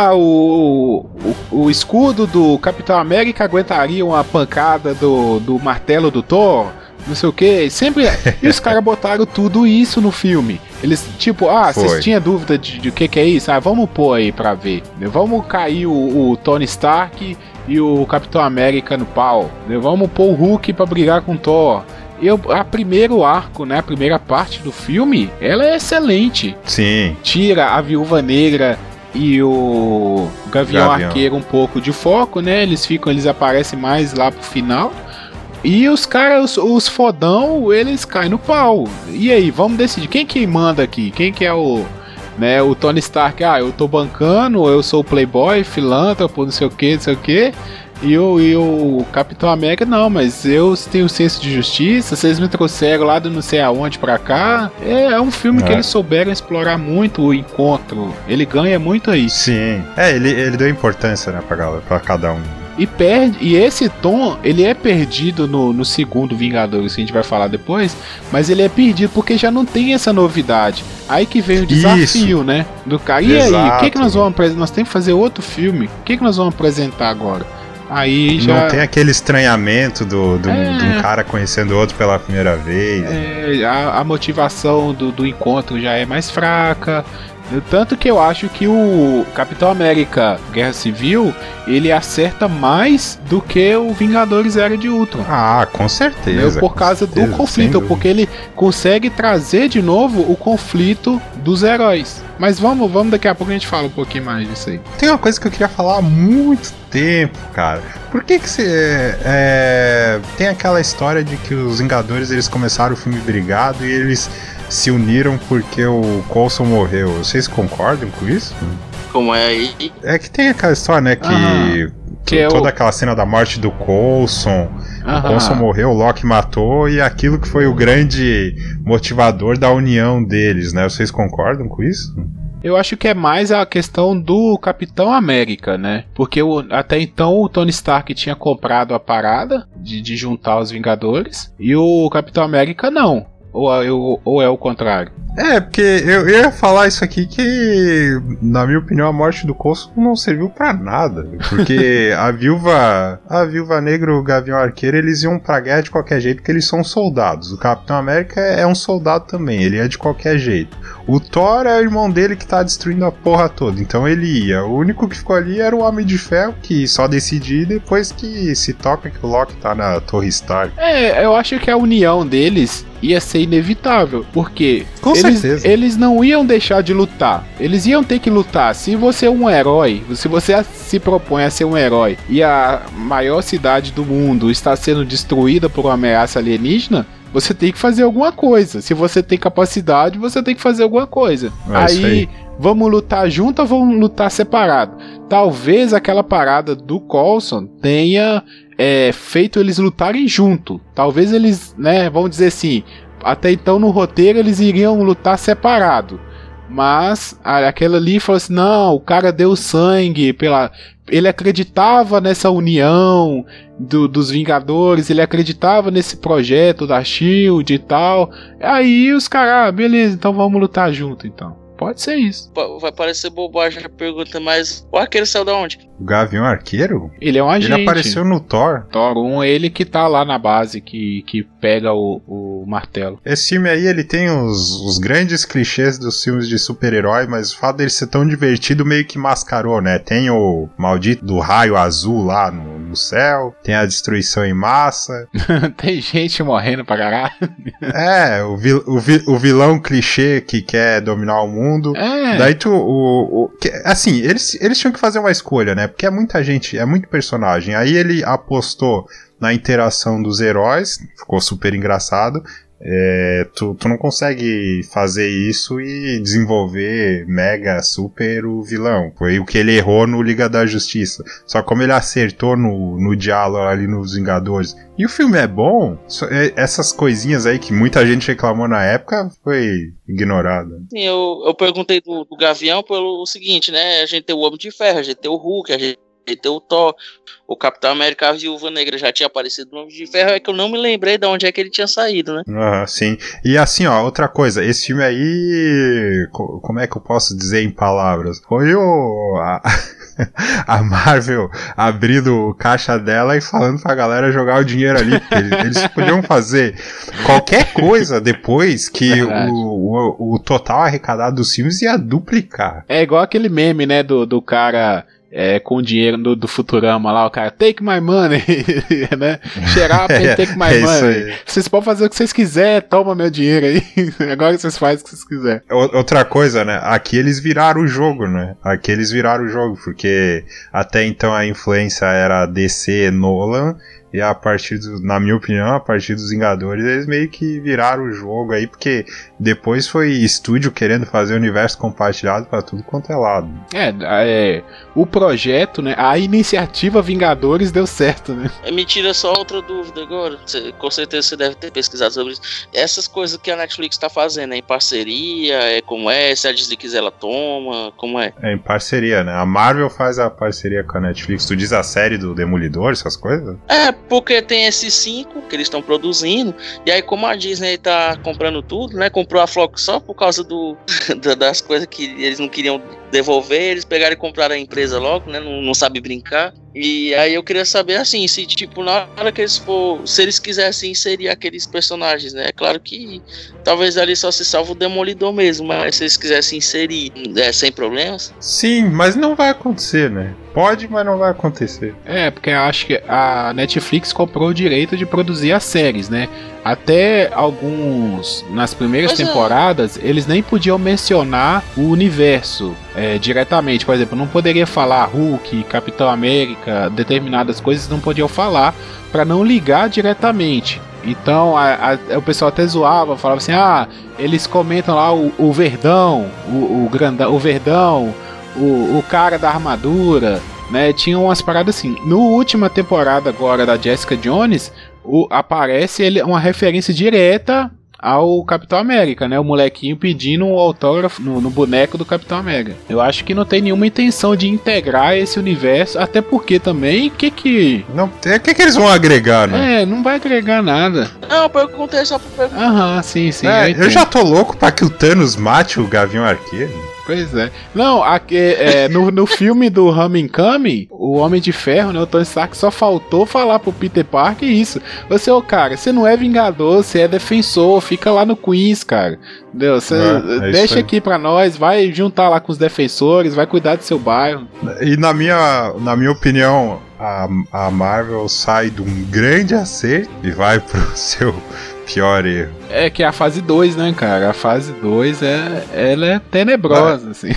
O escudo do Capitão América aguentaria uma pancada do martelo do Thor? Não sei o que, sempre. E os caras botaram tudo isso no filme. Eles, tipo, vocês tinham dúvida de que é isso? Vamos pôr aí pra ver. Vamos cair o Tony Stark e o Capitão América no pau. Vamos pôr o Hulk pra brigar com o Thor. A primeiro arco, né, a primeira parte do filme, ela é excelente. Sim. Tira a Viúva Negra e o Gavião Arqueiro um pouco de foco, né? Eles aparecem mais lá pro final. E os caras, os fodão, eles caem no pau. E aí, vamos decidir quem que manda aqui? Quem que é o Tony Stark? Eu tô bancando, eu sou o playboy, filântropo, não sei o que. E o Capitão América, não, mas eu tenho senso de justiça, vocês me trouxeram lá do não sei aonde pra cá. É um filme que eles souberam explorar muito o encontro. Ele ganha muito aí. Sim. Ele deu importância, né, pra cada um. E esse tom, ele é perdido no segundo Vingadores, que a gente vai falar depois, mas ele é perdido porque já não tem essa novidade. Aí que vem o desafio, né, do cara. E aí, o que nós vamos apresentar? Nós temos que fazer outro filme. O que nós vamos apresentar agora? Aí já... Não tem aquele estranhamento do cara conhecendo o outro pela primeira vez. A motivação do encontro já é mais fraca. Tanto que eu acho que o Capitão América Guerra Civil, ele acerta mais do que o Vingadores Era de Ultron. Com certeza. Por causa do conflito, porque ele consegue trazer de novo o conflito dos heróis. Mas vamos daqui a pouco a gente fala um pouquinho mais disso aí. Tem uma coisa que eu queria falar há muito tempo, cara. Por que você... tem aquela história de que os Vingadores, eles começaram o filme brigado e eles se uniram porque o Coulson morreu. Vocês concordam com isso? Como é aí? É que tem aquela história, né, que toda aquela cena da morte do Coulson, o Coulson morreu, o Loki matou, e aquilo que foi o grande motivador da união deles, né? Vocês concordam com isso? Eu acho que é mais a questão do Capitão América, né? Porque até então o Tony Stark tinha comprado a parada de juntar os Vingadores, e o Capitão América não. Ou é o contrário? Porque eu ia falar isso aqui que, na minha opinião, a morte do Coulson não serviu pra nada. Porque a Viúva Negra e o Gavião Arqueiro, eles iam pra guerra de qualquer jeito, porque eles são soldados. O Capitão América é um soldado também, ele é de qualquer jeito. O Thor é o irmão dele que tá destruindo a porra toda, então ele ia. O único que ficou ali era o Homem de Ferro, que só decidia depois que se toca que o Loki tá na Torre Stark. Eu acho que a união deles ia ser inevitável, porque eles não iam deixar de lutar. Eles iam ter que lutar. Se você é um herói, se você se propõe a ser um herói e a maior cidade do mundo está sendo destruída por uma ameaça alienígena, você tem que fazer alguma coisa. Se você tem capacidade, você tem que fazer alguma coisa. Aí, vamos lutar junto ou vamos lutar separado? Talvez aquela parada do Coulson tenha feito eles lutarem junto. Talvez eles, né, vamos dizer assim, até então no roteiro eles iriam lutar separado. Mas aquela ali falou assim, não, o cara deu sangue ele acreditava nessa união dos Vingadores, ele acreditava nesse projeto da SHIELD e tal. Aí os caras, beleza, então vamos lutar junto então. Pode ser isso. Vai parecer bobagem a pergunta, mas o arqueiro saiu da onde? O Gavião Arqueiro? Ele é um agente. Ele apareceu no Thor. Thor 1, ele que tá lá na base, que pega o martelo. Esse filme aí, ele tem os grandes clichês dos filmes de super-herói, mas o fato dele ser tão divertido meio que mascarou, né? Tem o maldito do raio azul lá no céu, tem a destruição em massa. Tem gente morrendo pra caralho. O vilão clichê que quer dominar o mundo. Daí assim, eles tinham que fazer uma escolha, né? Porque é muita gente, é muito personagem. Aí ele apostou na interação dos heróis, ficou super engraçado. Tu não consegue fazer isso e desenvolver mega super o vilão. Foi o que ele errou no Liga da Justiça. Só como ele acertou no diálogo ali nos Vingadores. E o filme é bom, essas coisinhas aí que muita gente reclamou na época foi ignorada. Sim, eu perguntei do Gavião pelo seguinte, né? A gente tem o Homem de Ferro, a gente tem o Hulk, a gente tem o Thor, o Capitão América, a Viúva Negra já tinha aparecido no Homem de Ferro, é que eu não me lembrei de onde é que ele tinha saído, né? Sim. E assim, ó, outra coisa, esse filme aí, como é que eu posso dizer em palavras? Foi a Marvel abrindo caixa dela e falando pra galera jogar o dinheiro ali, porque eles podiam fazer qualquer coisa depois que o total arrecadado dos filmes ia duplicar. É igual aquele meme, né, do cara... com o dinheiro do Futurama lá, o cara, take my money, né? Shut up and take my money. Vocês podem fazer o que vocês quiserem, toma meu dinheiro aí. Agora vocês fazem o que vocês quiserem. Outra coisa, né? Aqui eles viraram o jogo, né? Porque até então a influência era DC, Nolan, e na minha opinião, a partir dos Vingadores, eles meio que viraram o jogo aí, porque depois foi estúdio querendo fazer o universo compartilhado pra tudo quanto é lado. O projeto, né, a iniciativa Vingadores deu certo, né? Me tira só outra dúvida agora, com certeza você deve ter pesquisado sobre isso. Essas coisas que a Netflix tá fazendo, em parceria, como se a Disney quiser ela toma, como é? É em parceria, né? A Marvel faz a parceria com a Netflix. Tu diz a série do Demolidor, essas coisas? Porque tem esses 5 que eles estão produzindo, e aí como a Disney tá comprando tudo, né, comprou a Fox só por causa das coisas que eles não queriam devolver, eles pegaram e compraram a empresa logo, né, não sabe brincar. E aí eu queria saber assim, se tipo, na hora que se eles quisessem inserir aqueles personagens, né, é claro que talvez ali só se salva o Demolidor mesmo, mas se eles quisessem inserir sem problemas. Sim, mas não vai acontecer, né? Pode, mas não vai acontecer. Porque eu acho que a Netflix comprou o direito de produzir as séries, né? Até nas primeiras temporadas, eles nem podiam mencionar o universo diretamente. Por exemplo, não poderia falar Hulk, Capitão América, determinadas coisas não podiam falar para não ligar diretamente. Então o pessoal até zoava, falava assim, eles comentam lá o Verdão, o Verdão, o cara da armadura, né? Tinha umas paradas assim. No última temporada agora da Jessica Jones, aparece uma referência direta ao Capitão América, né? O molequinho pedindo um autógrafo no boneco do Capitão América. Eu acho que não tem nenhuma intenção de integrar esse universo, até porque também, Não, o que eles vão agregar, né? Não vai agregar nada. Não, eu perguntei só pra perguntar. Sim. Eu já tô louco pra que o Thanos mate o Gavião Arqueiro. Pois é. Não, no filme do Homecoming, o Homem de Ferro, né, o Tony Stark só faltou falar pro Peter Parker isso. Cara, você não é Vingador, você é defensor, fica lá no Queens, cara. Entendeu? Você deixa aqui pra nós, vai juntar lá com os defensores, vai cuidar do seu bairro. E na minha opinião, a Marvel sai de um grande acerto e vai pro seu pior erro? É que é a fase 2, né, cara? A fase 2 ela é tenebrosa, assim.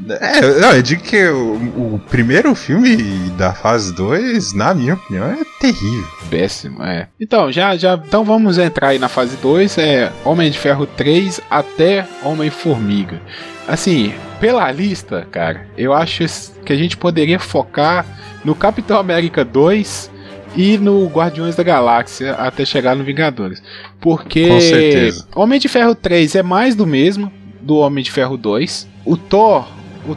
Eu digo que o primeiro filme da fase 2, na minha opinião, é terrível. Péssimo, é. Então, então vamos entrar aí na fase 2, Homem de Ferro 3 até Homem-Formiga. Assim, pela lista, cara, eu acho que a gente poderia focar no Capitão América 2 e no Guardiões da Galáxia até chegar no Vingadores. Porque com certeza. Homem de Ferro 3 é mais do mesmo do Homem de Ferro 2. O Thor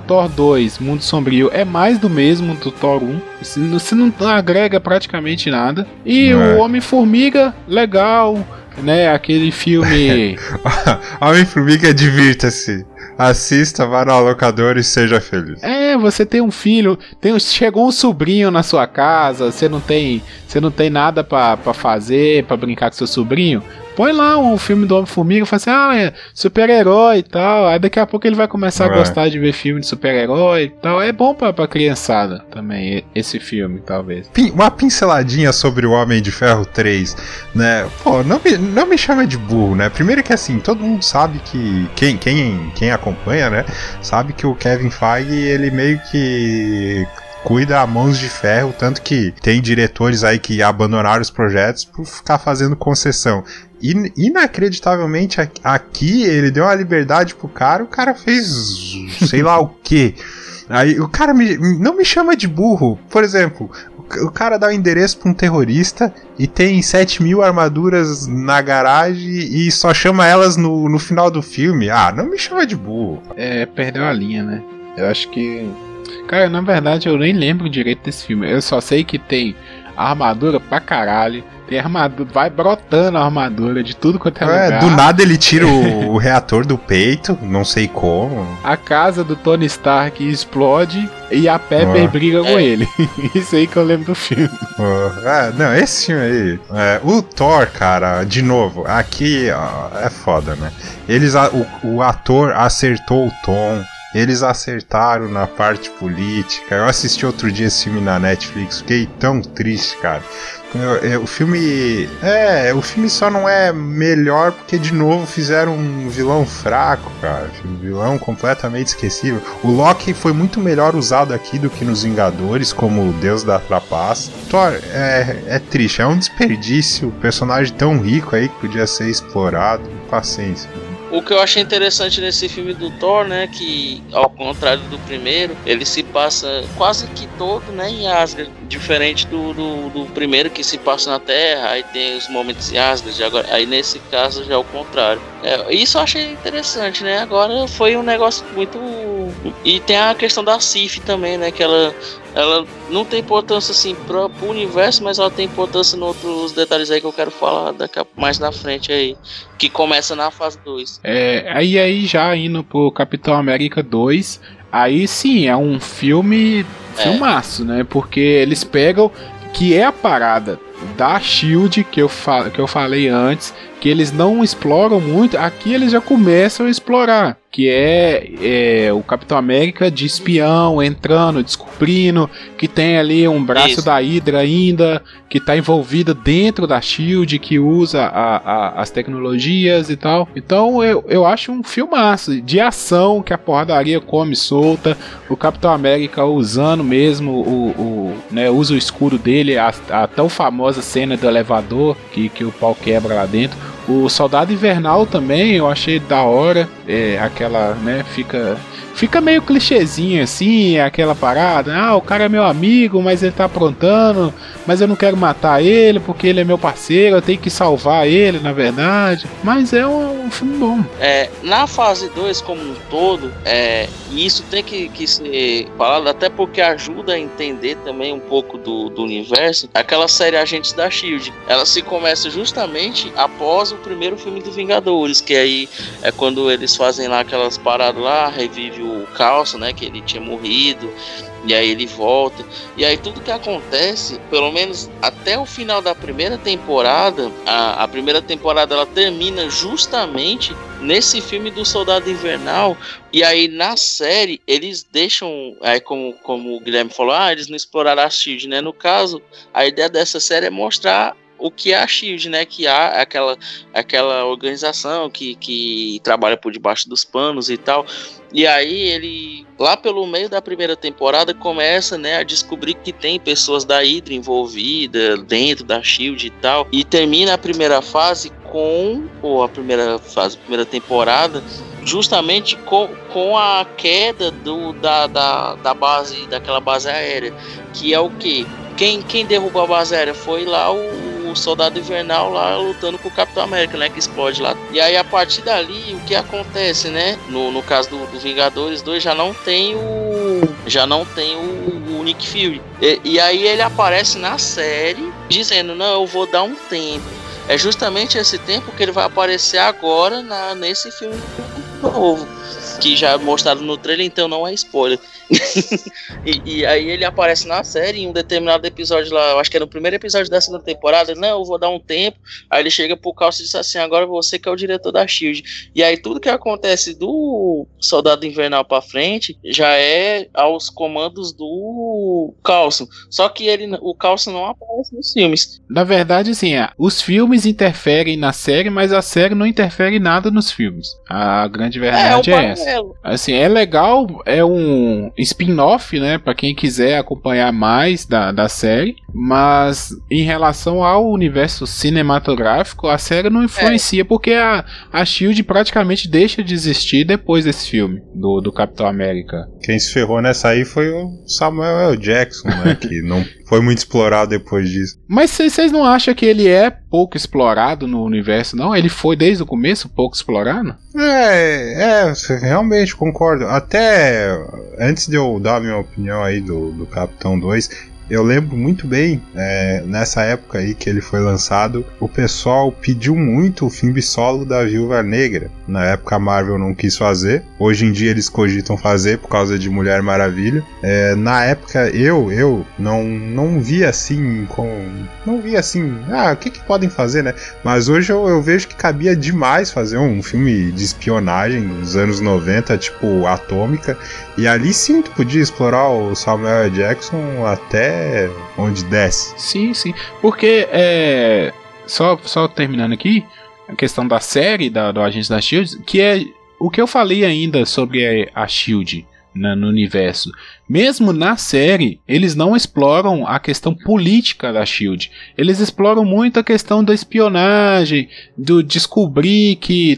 2, Mundo Sombrio, é mais do mesmo do Thor 1. Você não agrega praticamente nada. E o Homem-Formiga, legal, né? Aquele filme... Homem-Formiga, divirta-se. Assista, vá no locador e seja feliz. Você tem um filho, chegou um sobrinho na sua casa, você não tem nada pra fazer, pra brincar com seu sobrinho. Põe lá um filme do Homem-Formiga e fala assim, é super-herói e tal. Aí daqui a pouco ele vai começar a gostar de ver filme de super-herói e tal. É bom pra criançada também, esse filme, talvez. Uma pinceladinha sobre o Homem de Ferro 3, né? Pô, não me chama de burro, né? Primeiro que assim, todo mundo sabe que... Quem acompanha, né? Sabe que o Kevin Feige, ele meio que... cuida a mãos de ferro, tanto que tem diretores aí que abandonaram os projetos por ficar fazendo concessão. Inacreditavelmente aqui ele deu uma liberdade pro cara, o cara fez sei lá o que. Aí o cara não me chama de burro. Por exemplo, o cara dá o endereço pra um terrorista e tem 7.000 armaduras na garagem e só chama elas no final do filme. Não me chama de burro. Perdeu a linha, né? Eu acho que... Cara, na verdade eu nem lembro direito desse filme. Eu só sei que tem armadura pra caralho. Tem armadura, vai brotando a armadura de tudo quanto é lugar. Do nada ele tira o reator do peito, não sei como. A casa do Tony Stark explode e a Pepper briga com ele. Isso aí que eu lembro do filme. Não, esse filme aí. O Thor, cara, de novo, aqui é foda, né? O ator acertou o tom. Eles acertaram na parte política. Eu assisti outro dia esse filme na Netflix, fiquei tão triste, cara. O filme só não é melhor porque de novo fizeram um vilão fraco, cara. Um vilão completamente esquecível. O Loki foi muito melhor usado aqui do que nos Vingadores, como o Deus da Trapaça. Thor é triste, é um desperdício. Personagem tão rico aí que podia ser explorado. Paciência. O que eu achei interessante nesse filme do Thor, né, que ao contrário do primeiro, ele se passa quase que todo, né, em Asgard, diferente do primeiro que se passa na Terra, aí tem os momentos em Asgard, agora, aí nesse caso já é o contrário. Isso eu achei interessante, né, agora foi um negócio muito... E tem a questão da Sif também, né, que ela não tem importância assim pro universo, mas ela tem importância em outros detalhes aí que eu quero falar mais na frente aí, que começa na fase 2. Aí já indo pro Capitão América 2, aí sim, é um filmaço, né, porque eles pegam, que é a parada da SHIELD que eu falei antes, que eles não exploram muito, aqui eles já começam a explorar, que é o Capitão América de espião, entrando, descobrindo que tem ali um braço da Hydra ainda, que tá envolvido dentro da SHIELD, que usa as tecnologias e tal. Então eu acho um filmaço de ação, que a porradaria come solta, o Capitão América usando mesmo usa o escudo dele, a tão famosa cena do elevador que o pau quebra lá dentro. O Soldado Invernal também eu achei da hora, aquela, né, fica meio clichêzinho assim, aquela parada, o cara é meu amigo, mas ele tá aprontando, mas eu não quero matar ele porque ele é meu parceiro, eu tenho que salvar ele, na verdade. Mas é um filme bom. Na fase 2 como um todo, isso tem que ser falado, até porque ajuda a entender também um pouco do universo. Aquela série Agentes da SHIELD, ela se começa justamente após o primeiro filme do Vingadores, que aí é quando eles fazem lá aquelas paradas lá, revive o Coulson, né, que ele tinha morrido, e aí ele volta, e aí tudo que acontece, pelo menos até o final da primeira temporada, a primeira temporada ela termina justamente nesse filme do Soldado Invernal, e aí na série eles deixam, aí como o Guilherme falou, eles não exploraram a SHIELD, né, no caso, a ideia dessa série é mostrar o que é a SHIELD, né? Que há aquela organização que trabalha por debaixo dos panos e tal. E aí ele, lá pelo meio da primeira temporada, começa, né, a descobrir que tem pessoas da Hydra envolvidas dentro da SHIELD e tal. E termina a primeira fase a primeira temporada, justamente com a queda da base, daquela base aérea. Que é o quê? Quem derrubou a base aérea foi lá o Soldado Invernal lá lutando com o Capitão América, né? Que explode lá. E aí, a partir dali, o que acontece, né? No caso do Vingadores 2, já não tem o Nick Fury. E aí ele aparece na série dizendo, não, eu vou dar um tempo. É justamente esse tempo que ele vai aparecer agora nesse filme novo, que já mostrado no trailer, então não é spoiler. e aí ele aparece na série em um determinado episódio lá, eu acho que é no primeiro episódio da segunda temporada. Não, eu vou dar um tempo. Aí ele chega pro Coulson e diz assim, agora você que é o diretor da SHIELD. E aí tudo que acontece do Soldado Invernal pra frente já é aos comandos do Coulson. Só que o Coulson não aparece nos filmes. Na verdade, assim, os filmes interferem na série, mas a série não interfere em nada nos filmes. A grande verdade é essa. Assim, é legal, é um spin-off, né, pra quem quiser acompanhar mais da série, mas em relação ao universo cinematográfico, a série não influencia, porque a SHIELD praticamente deixa de existir depois desse filme, do Capitão América. Quem se ferrou nessa aí foi o Samuel L. Jackson, né, que não foi muito explorado depois disso. Mas vocês não acham que ele é pouco explorado no universo, não? Ele foi desde o começo pouco explorado? Realmente concordo. Até antes de eu dar a minha opinião aí do Capitão 2, eu lembro muito bem, nessa época aí que ele foi lançado, o pessoal pediu muito o filme solo da Viúva Negra. Na época a Marvel não quis fazer, hoje em dia eles cogitam fazer por causa de Mulher Maravilha. Na época eu não via assim, o que podem fazer, né? Mas hoje eu vejo que cabia demais fazer um filme de espionagem dos anos 90, tipo Atômica, e ali sim tu podia explorar o Samuel L. Jackson até onde desce. Sim, porque só terminando aqui a questão da série do Agente da SHIELD, que é o que eu falei ainda sobre a SHIELD no universo. Mesmo na série, eles não exploram a questão política da SHIELD. Eles exploram muito a questão da espionagem, do descobrir que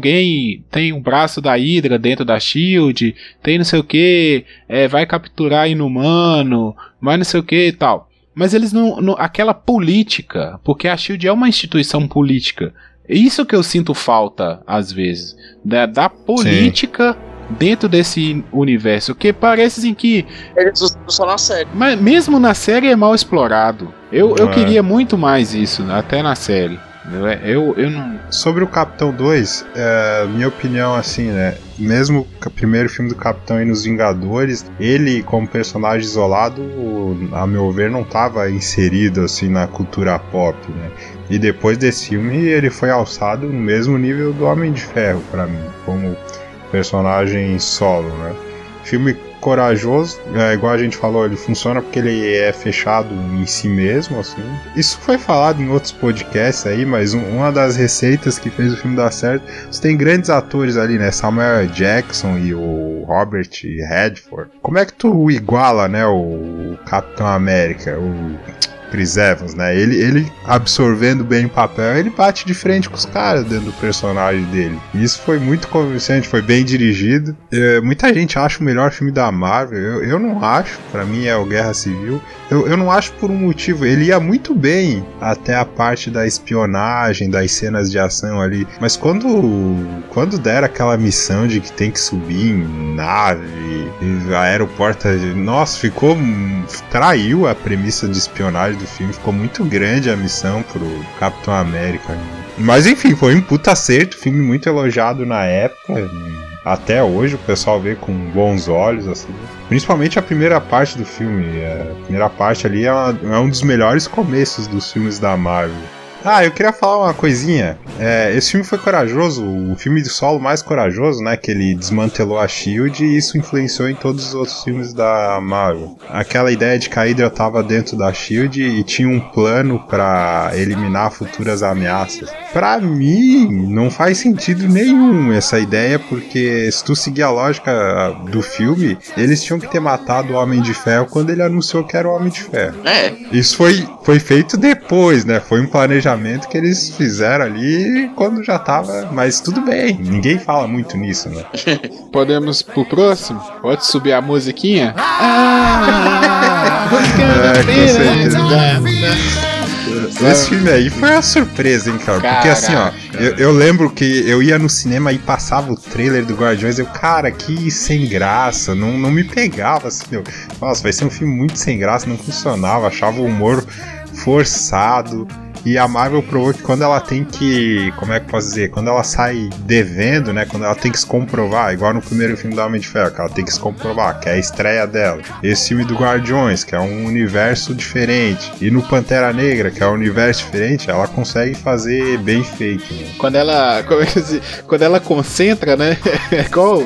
tem um braço da Hydra dentro da SHIELD, tem não sei o que, vai capturar inumano, vai não sei o que e tal. Mas eles não aquela política, porque a SHIELD é uma instituição política. Isso que eu sinto falta, às vezes, da política. Sim. Dentro desse universo, que parece assim que eles usam só na série. Mas mesmo na série é mal explorado. Eu queria muito mais isso, até na série. Eu não... Sobre o Capitão 2, minha opinião assim, né? Mesmo o primeiro filme do Capitão aí nos Vingadores, ele como personagem isolado, a meu ver, não estava inserido assim na cultura pop, né? E depois desse filme ele foi alçado no mesmo nível do Homem de Ferro pra mim, como personagem solo, né? Filme corajoso, igual a gente falou, ele funciona porque ele é fechado em si mesmo, assim. Isso foi falado em outros podcasts aí, mas uma das receitas que fez o filme dar certo, você tem grandes atores ali, né? Samuel L. Jackson e o Robert Redford. Como é que tu iguala, né, o Capitão América, o Chris Evans, né? Ele absorvendo bem o papel, ele bate de frente com os caras dentro do personagem dele. E isso foi muito convincente, foi bem dirigido. Muita gente acha o melhor filme da Marvel. Eu não acho. Pra mim é o Guerra Civil. Eu não acho por um motivo. Ele ia muito bem até a parte da espionagem, das cenas de ação ali. Mas quando der aquela missão de que tem que subir em nave, e aeroporto, nossa, traiu a premissa de espionagem do filme. Ficou muito grande a missão pro Capitão América. Mas enfim, foi um puta acerto. Filme muito elogiado na época. Até hoje o pessoal vê com bons olhos, assim. Principalmente a primeira parte do filme. A primeira parte ali é um dos melhores começos dos filmes da Marvel. Eu queria falar uma coisinha. Esse filme foi corajoso, o filme de solo mais corajoso, né? Que ele desmantelou a SHIELD e isso influenciou em todos os outros filmes da Marvel. Aquela ideia de que a Hydra tava dentro da SHIELD e tinha um plano pra eliminar futuras ameaças. Pra mim, não faz sentido nenhum essa ideia, porque se tu seguir a lógica do filme, eles tinham que ter matado o Homem de Ferro quando ele anunciou que era o Homem de Ferro. Isso foi feito depois, né? Foi um planejamento que eles fizeram ali quando já tava... Mas tudo bem, ninguém fala muito nisso, né? Podemos pro próximo? Pode subir a musiquinha? Com certeza. Esse filme aí foi uma surpresa, hein, cara? Porque assim, ó, eu lembro que eu ia no cinema e passava o trailer do Guardiões, cara, que sem graça, não me pegava, assim, nossa, vai ser um filme muito sem graça, não funcionava, achava o humor forçado. E a Marvel provou que quando ela tem que... Como é que eu posso dizer? Quando ela sai devendo, né? Quando ela tem que se comprovar, igual no primeiro filme da Homem de Ferro, que ela tem que se comprovar, que é a estreia dela. Esse filme do Guardiões, que é um universo diferente. E no Pantera Negra, que é um universo diferente, ela consegue fazer bem feito. Né? Quando ela concentra, né? É igual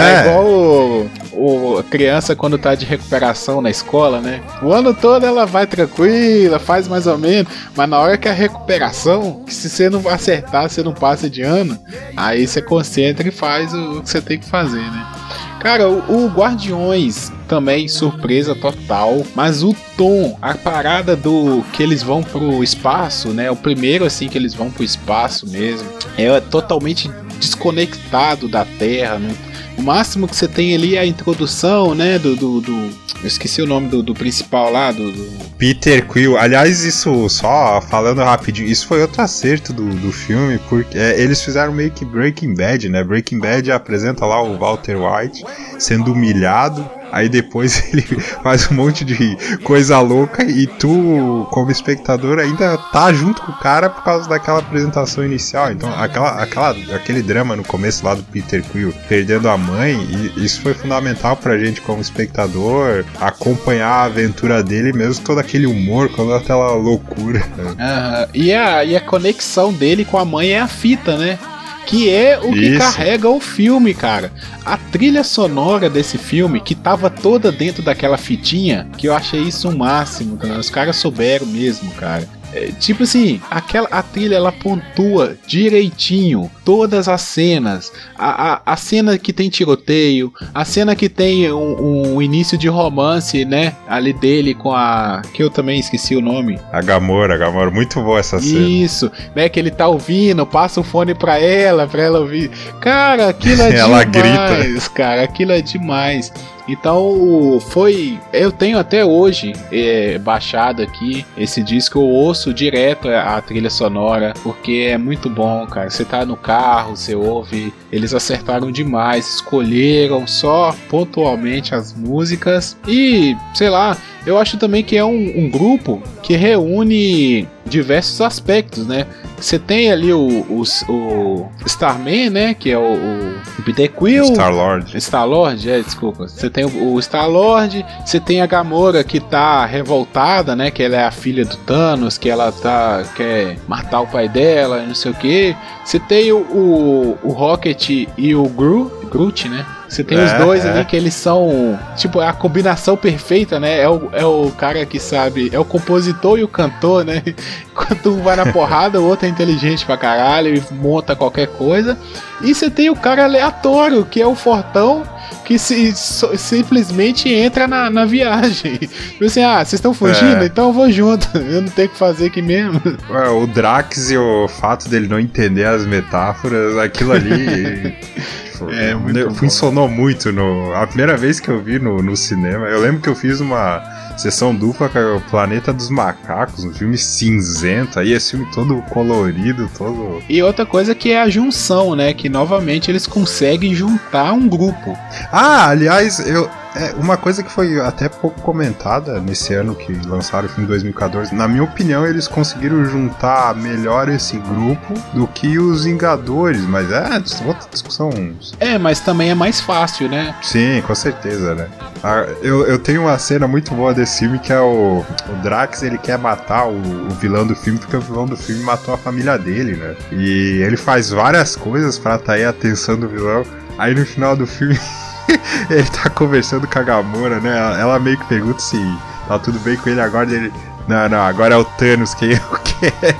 a criança quando tá de recuperação na escola, né? O ano todo ela vai tranquila, faz mais ou menos, mas na hora que a recuperação, que se você não acertar, você não passa de ano, aí você concentra e faz o que você tem que fazer, né? Cara, o Guardiões também, surpresa total, mas o tom, a parada do que eles vão pro espaço, né? O primeiro assim que eles vão pro espaço mesmo, é totalmente desconectado da Terra, né? O máximo que você tem ali é a introdução, né, eu esqueci o nome do principal lá, do Peter Quill. Aliás, isso, só falando rapidinho, isso foi outro acerto do filme, porque eles fizeram meio que Breaking Bad, né? Breaking Bad apresenta lá o Walter White sendo humilhado, aí depois ele faz um monte de coisa louca e tu, como espectador, ainda tá junto com o cara por causa daquela apresentação inicial. Então, aquele drama no começo lá do Peter Quill perdendo a mãe, e isso foi fundamental pra gente como espectador acompanhar a aventura dele, mesmo todo aquele humor, toda aquela loucura. E a conexão dele com a mãe é a fita, né? Que é o que carrega o filme, cara. A trilha sonora desse filme, que tava toda dentro daquela fitinha, que eu achei isso o máximo, cara. Os caras souberam mesmo, cara. Tipo assim, a trilha ela pontua direitinho todas as cenas. A cena que tem tiroteio, a cena que tem um início de romance, né? Ali dele com a... que eu também esqueci o nome. A Gamora, muito boa essa cena. Isso, né? Que ele tá ouvindo, passa o fone pra ela ouvir. Cara, aquilo é ela demais, grita. Cara, aquilo é demais. Então eu tenho até hoje baixado aqui esse disco, eu ouço direto a trilha sonora, porque é muito bom, cara. Você tá no carro, você ouve, eles acertaram demais, escolheram só pontualmente as músicas e, sei lá, eu acho também que é um grupo que reúne diversos aspectos, né? Você tem ali o Starman, né? Que é o Peter Quill. Star-Lord, desculpa. Você tem o Star-Lord, você tem a Gamora que tá revoltada, né? Que ela é a filha do Thanos, que ela quer matar o pai dela, não sei o que. Você tem o Rocket e o Groot, né? Você tem os dois ali que eles são, tipo, a combinação perfeita, né? É o cara que sabe, é o compositor e o cantor, né? Enquanto um vai na porrada, o outro é inteligente pra caralho e monta qualquer coisa. E você tem o cara aleatório, que é o fortão, que simplesmente entra na viagem. Assim, vocês estão fugindo? Então eu vou junto. Eu não tenho o que fazer aqui mesmo. O Drax e o fato dele não entender as metáforas, aquilo ali... funcionou muito. A primeira vez que eu vi no cinema, eu lembro que eu fiz uma sessão dupla com o Planeta dos Macacos, um filme cinzento, aí esse filme todo colorido, todo... E outra coisa que é a junção, né, que novamente eles conseguem juntar um grupo. Aliás, Uma coisa que foi até pouco comentada nesse ano que lançaram o filme 2014, na minha opinião, eles conseguiram juntar melhor esse grupo do que os Vingadores, mas outra discussão. Mas também é mais fácil, né? Sim, com certeza, né? Eu tenho uma cena muito boa desse filme que é o Drax, ele quer matar o vilão do filme porque o vilão do filme matou a família dele, né? E ele faz várias coisas pra atrair a atenção do vilão. Aí no final do filme ele tá conversando com a Gamora, né? Ela meio que pergunta se tá tudo bem com ele agora. Ele... Não, agora é o Thanos quem eu quero.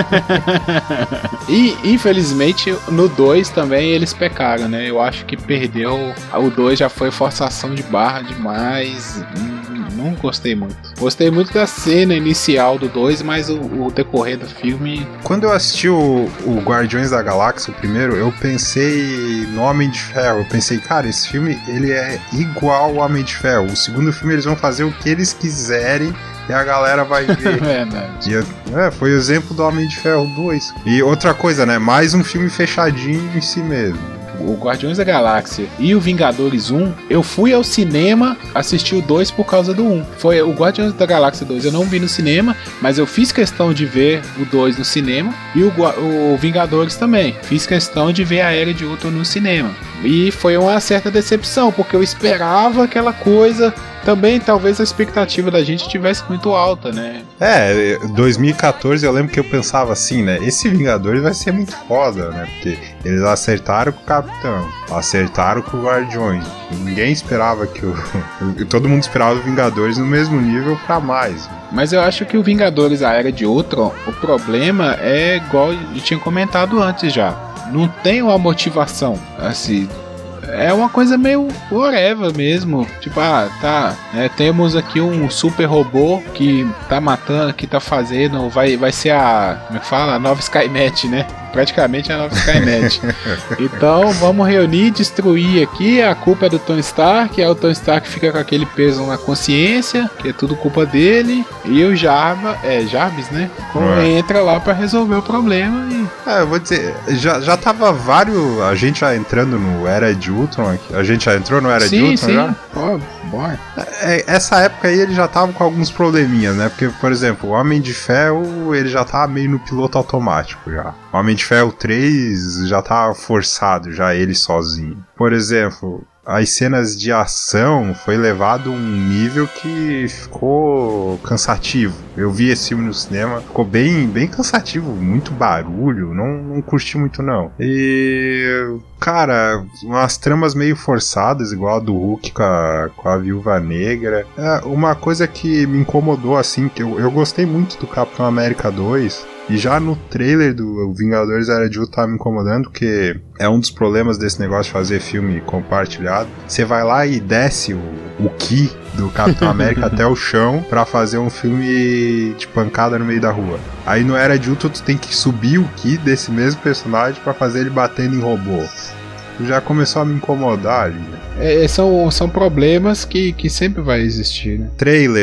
E infelizmente no 2 também eles pecaram, né? Eu acho que perdeu. O 2 já foi forçação de barra demais. Não gostei muito. Gostei muito da cena inicial do 2, mas o decorrer do filme... Quando eu assisti o Guardiões da Galáxia, o primeiro, eu pensei no Homem de Ferro. Eu pensei, cara, esse filme ele é igual ao Homem de Ferro. O segundo filme eles vão fazer o que eles quiserem e a galera vai ver. Verdade. Foi o exemplo do Homem de Ferro 2. E outra coisa, né? Mais um filme fechadinho em si mesmo. O Guardiões da Galáxia e o Vingadores 1, eu fui ao cinema assistir o 2 por causa do 1. Foi o Guardiões da Galáxia 2, eu não vi no cinema, mas eu fiz questão de ver o 2 no cinema, e o Vingadores também. Fiz questão de ver a Era de Ultron no cinema. E foi uma certa decepção, porque eu esperava aquela coisa. Também talvez a expectativa da gente estivesse muito alta, né? 2014 eu lembro que eu pensava assim, né? Esse Vingadores vai ser muito foda, né? Porque eles acertaram com o Capitão, acertaram com o Guardiões. Ninguém esperava que todo mundo esperava o Vingadores no mesmo nível pra mais. Mas eu acho que o Vingadores, a Era de Ultron, o problema é igual eu tinha comentado antes já. Não tem uma motivação, assim... É uma coisa meio whatever mesmo. Tipo, temos aqui um super robô que tá matando, que tá fazendo, vai ser como é que fala? A nova Skynet, né? Praticamente a nova Skynet. Então vamos reunir, destruir aqui. A culpa é do Tony Stark. O Tony Stark fica com aquele peso na consciência, que é tudo culpa dele. E o Jarvis, né? Entra lá pra resolver o problema. Eu vou dizer, já tava vários. A gente já entrando no Era de Ultron aqui. A gente já entrou no Era de Ultron? Sim. Já? Bora. Essa época aí ele já tava com alguns probleminhas, né? Porque, por exemplo, o Homem de Ferro ele já tava meio no piloto automático já. O Homem de Ferro 3 já tava forçado, já ele sozinho. Por exemplo, as cenas de ação foi levado a um nível que ficou cansativo. Eu vi esse filme no cinema, ficou bem cansativo, muito barulho, não curti muito não. E, cara, umas tramas meio forçadas, igual a do Hulk com a Viúva Negra. Uma coisa que me incomodou, assim, que eu gostei muito do Capitão América 2, e já no trailer do Vingadores Era de Ultron tava me incomodando, porque é um dos problemas desse negócio de fazer filme compartilhado. Você vai lá e desce o ki do Capitão América até o chão pra fazer um filme de pancada no meio da rua. Aí no Era de Ultron tu tem que subir o ki desse mesmo personagem pra fazer ele batendo em robô. Já começou a me incomodar ali, né? São problemas que sempre vai existir, né?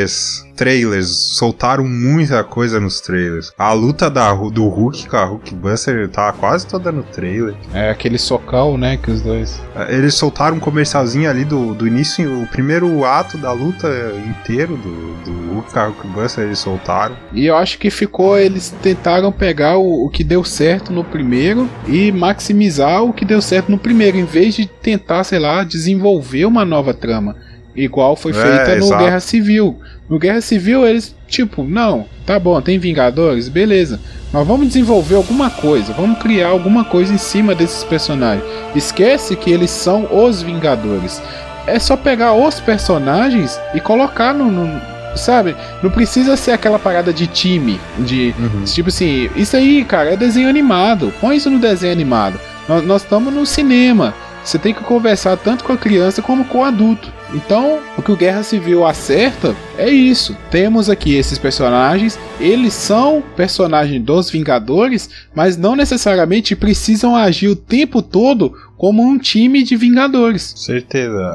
Trailers, soltaram muita coisa nos trailers. A luta do Hulk com a Hulkbuster tava quase toda no trailer. Aquele socão, né, que os dois... Eles soltaram um comercialzinho ali do início, o primeiro ato da luta inteiro do Hulk com a Hulkbuster, eles soltaram. E eu acho que eles tentaram pegar o que deu certo no primeiro e maximizar o que deu certo no primeiro, em vez de tentar, sei lá, desenvolver uma nova trama. Igual foi feita no exato. Guerra Civil. No Guerra Civil eles, não, tá bom, tem Vingadores, beleza. Mas vamos desenvolver alguma coisa, vamos criar alguma coisa em cima desses personagens. Esquece que eles são os Vingadores. É só pegar os personagens e colocar sabe? Não precisa ser aquela parada de time. Tipo assim, isso aí, cara, é desenho animado. Põe isso no desenho animado. Nós estamos no cinema. Você tem que conversar tanto com a criança como com o adulto. Então, o que o Guerra Civil acerta é isso. Temos aqui esses personagens, eles são personagens dos Vingadores, mas não necessariamente precisam agir o tempo todo como um time de Vingadores. Certeza.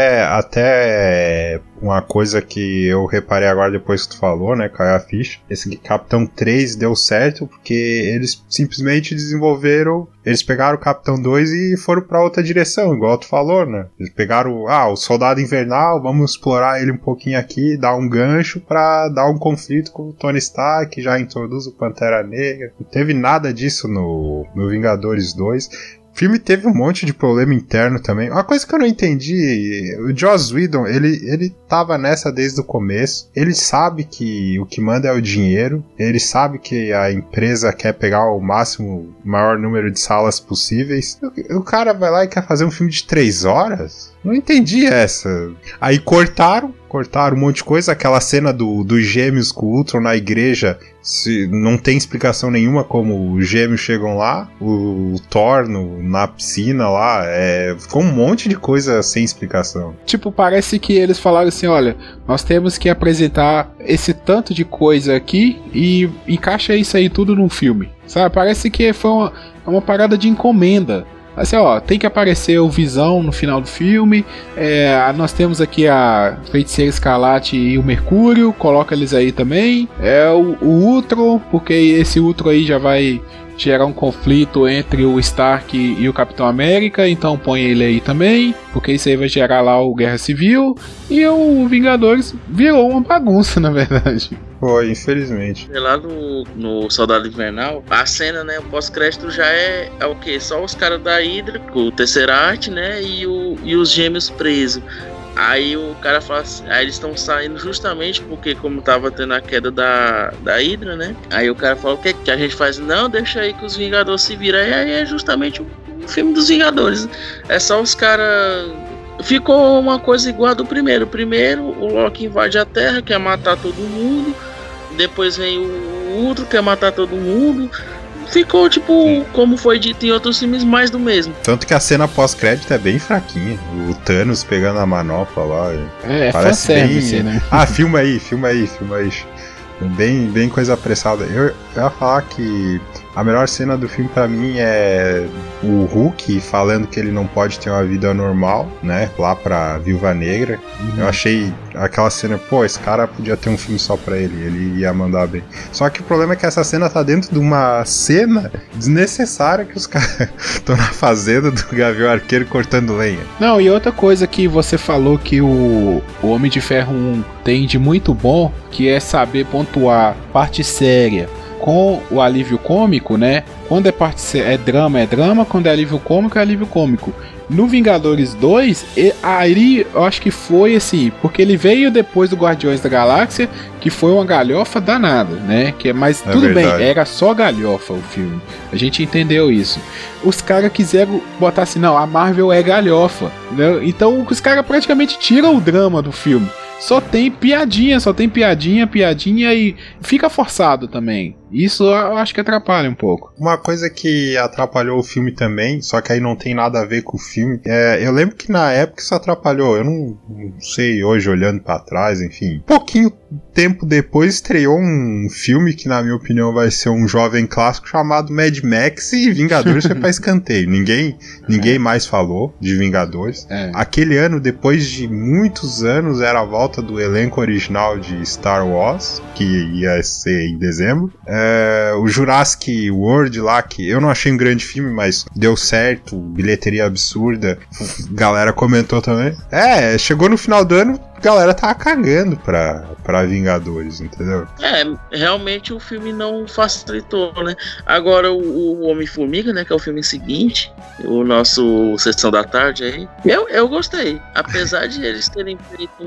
Até uma coisa que eu reparei agora depois que tu falou, né, caiu a ficha. Esse Capitão 3 deu certo porque eles simplesmente desenvolveram. Eles pegaram o Capitão 2 e foram pra outra direção, igual tu falou, né? Eles pegaram, o Soldado Invernal, vamos explorar ele um pouquinho aqui, dar um gancho pra dar um conflito com o Tony Stark, já introduz o Pantera Negra. Não teve nada disso no Vingadores 2. O filme teve um monte de problema interno também. Uma coisa que eu não entendi, o Joss Whedon, ele tava nessa desde o começo. Ele sabe que o que manda é o dinheiro. Ele sabe que a empresa quer pegar o maior número de salas possíveis. O cara vai lá e quer fazer um filme de 3 horas? Não entendi essa. Aí cortaram um monte de coisa. Aquela cena dos gêmeos com o Ultron na igreja, não tem explicação nenhuma como os gêmeos chegam lá. O Thor na piscina lá, ficou um monte de coisa sem explicação. Tipo, parece que eles falaram assim, olha, nós temos que apresentar esse tanto de coisa aqui e encaixa isso aí tudo num filme. Sabe, parece que foi uma parada de encomenda. Assim, tem que aparecer o Visão no final do filme. Nós temos aqui a Feiticeira Escarlate e o Mercúrio. Coloca eles aí também. O Ultron, porque esse Ultron aí já vai gerar um conflito entre o Stark e o Capitão América. Então põe ele aí também, porque isso aí vai gerar lá o Guerra Civil. E o Vingadores virou uma bagunça, na verdade. Foi, infelizmente. Lá no Soldado Invernal, a cena, né, o pós-crédito já é o quê? Só os caras da Hydra, o Tesseract, né, e os gêmeos presos. Aí o cara fala assim, aí eles estão saindo justamente porque como tava tendo a queda da Hydra, né? Aí o cara fala, o que a gente faz? Não, deixa aí que os Vingadores se viram. Aí é justamente o filme dos Vingadores. É só os caras... Ficou uma coisa igual a do primeiro. Primeiro, o Loki invade a Terra, quer matar todo mundo. Depois vem o Ultron, quer matar todo mundo. Ficou tipo, como foi dito em outros filmes, mais do mesmo. Tanto que a cena pós-crédito é bem fraquinha. O Thanos pegando a manopla lá. Parece bem... né? Filma aí. Bem coisa apressada. Eu ia falar que a melhor cena do filme pra mim é o Hulk falando que ele não pode ter uma vida normal, né? Lá pra Viúva Negra. Eu achei aquela cena, esse cara podia ter um filme só pra ele ia mandar bem. Só que o problema é que essa cena tá dentro de uma cena desnecessária que os caras estão na fazenda do Gavião Arqueiro cortando lenha. Não, e outra coisa que você falou que o Homem de Ferro 1 tem de muito bom, que é saber pontuar parte séria com o alívio cômico, né? Quando é drama, quando é alívio cômico. No Vingadores 2, aí eu acho que foi assim, porque ele veio depois do Guardiões da Galáxia, que foi uma galhofa danada, né? Mas tudo verdade. Bem, era só galhofa o filme. A gente entendeu isso. Os caras quiseram botar assim, não, a Marvel é galhofa, né? Então os caras praticamente tiram o drama do filme. Só tem piadinha e fica forçado também. Isso eu acho que atrapalha um pouco. Uma coisa que atrapalhou o filme também, só que aí não tem nada a ver com o filme, eu lembro que na época isso atrapalhou, eu não sei hoje olhando pra trás, enfim. Pouquinho tempo depois estreou um filme que na minha opinião vai ser um jovem clássico chamado Mad Max e Vingadores foi pra escanteio. Ninguém mais falou de Vingadores. Aquele ano, depois de muitos anos, era a volta do elenco original de Star Wars, que ia ser em dezembro. O Jurassic World lá, que eu não achei um grande filme, mas deu certo, bilheteria absurda, galera comentou também. Chegou no final do ano, a galera tava cagando pra Vingadores, entendeu? Realmente o filme não facilitou, né? Agora o Homem-Formiga, né, que é o filme seguinte, o nosso Sessão da Tarde aí, eu gostei, apesar de eles terem feito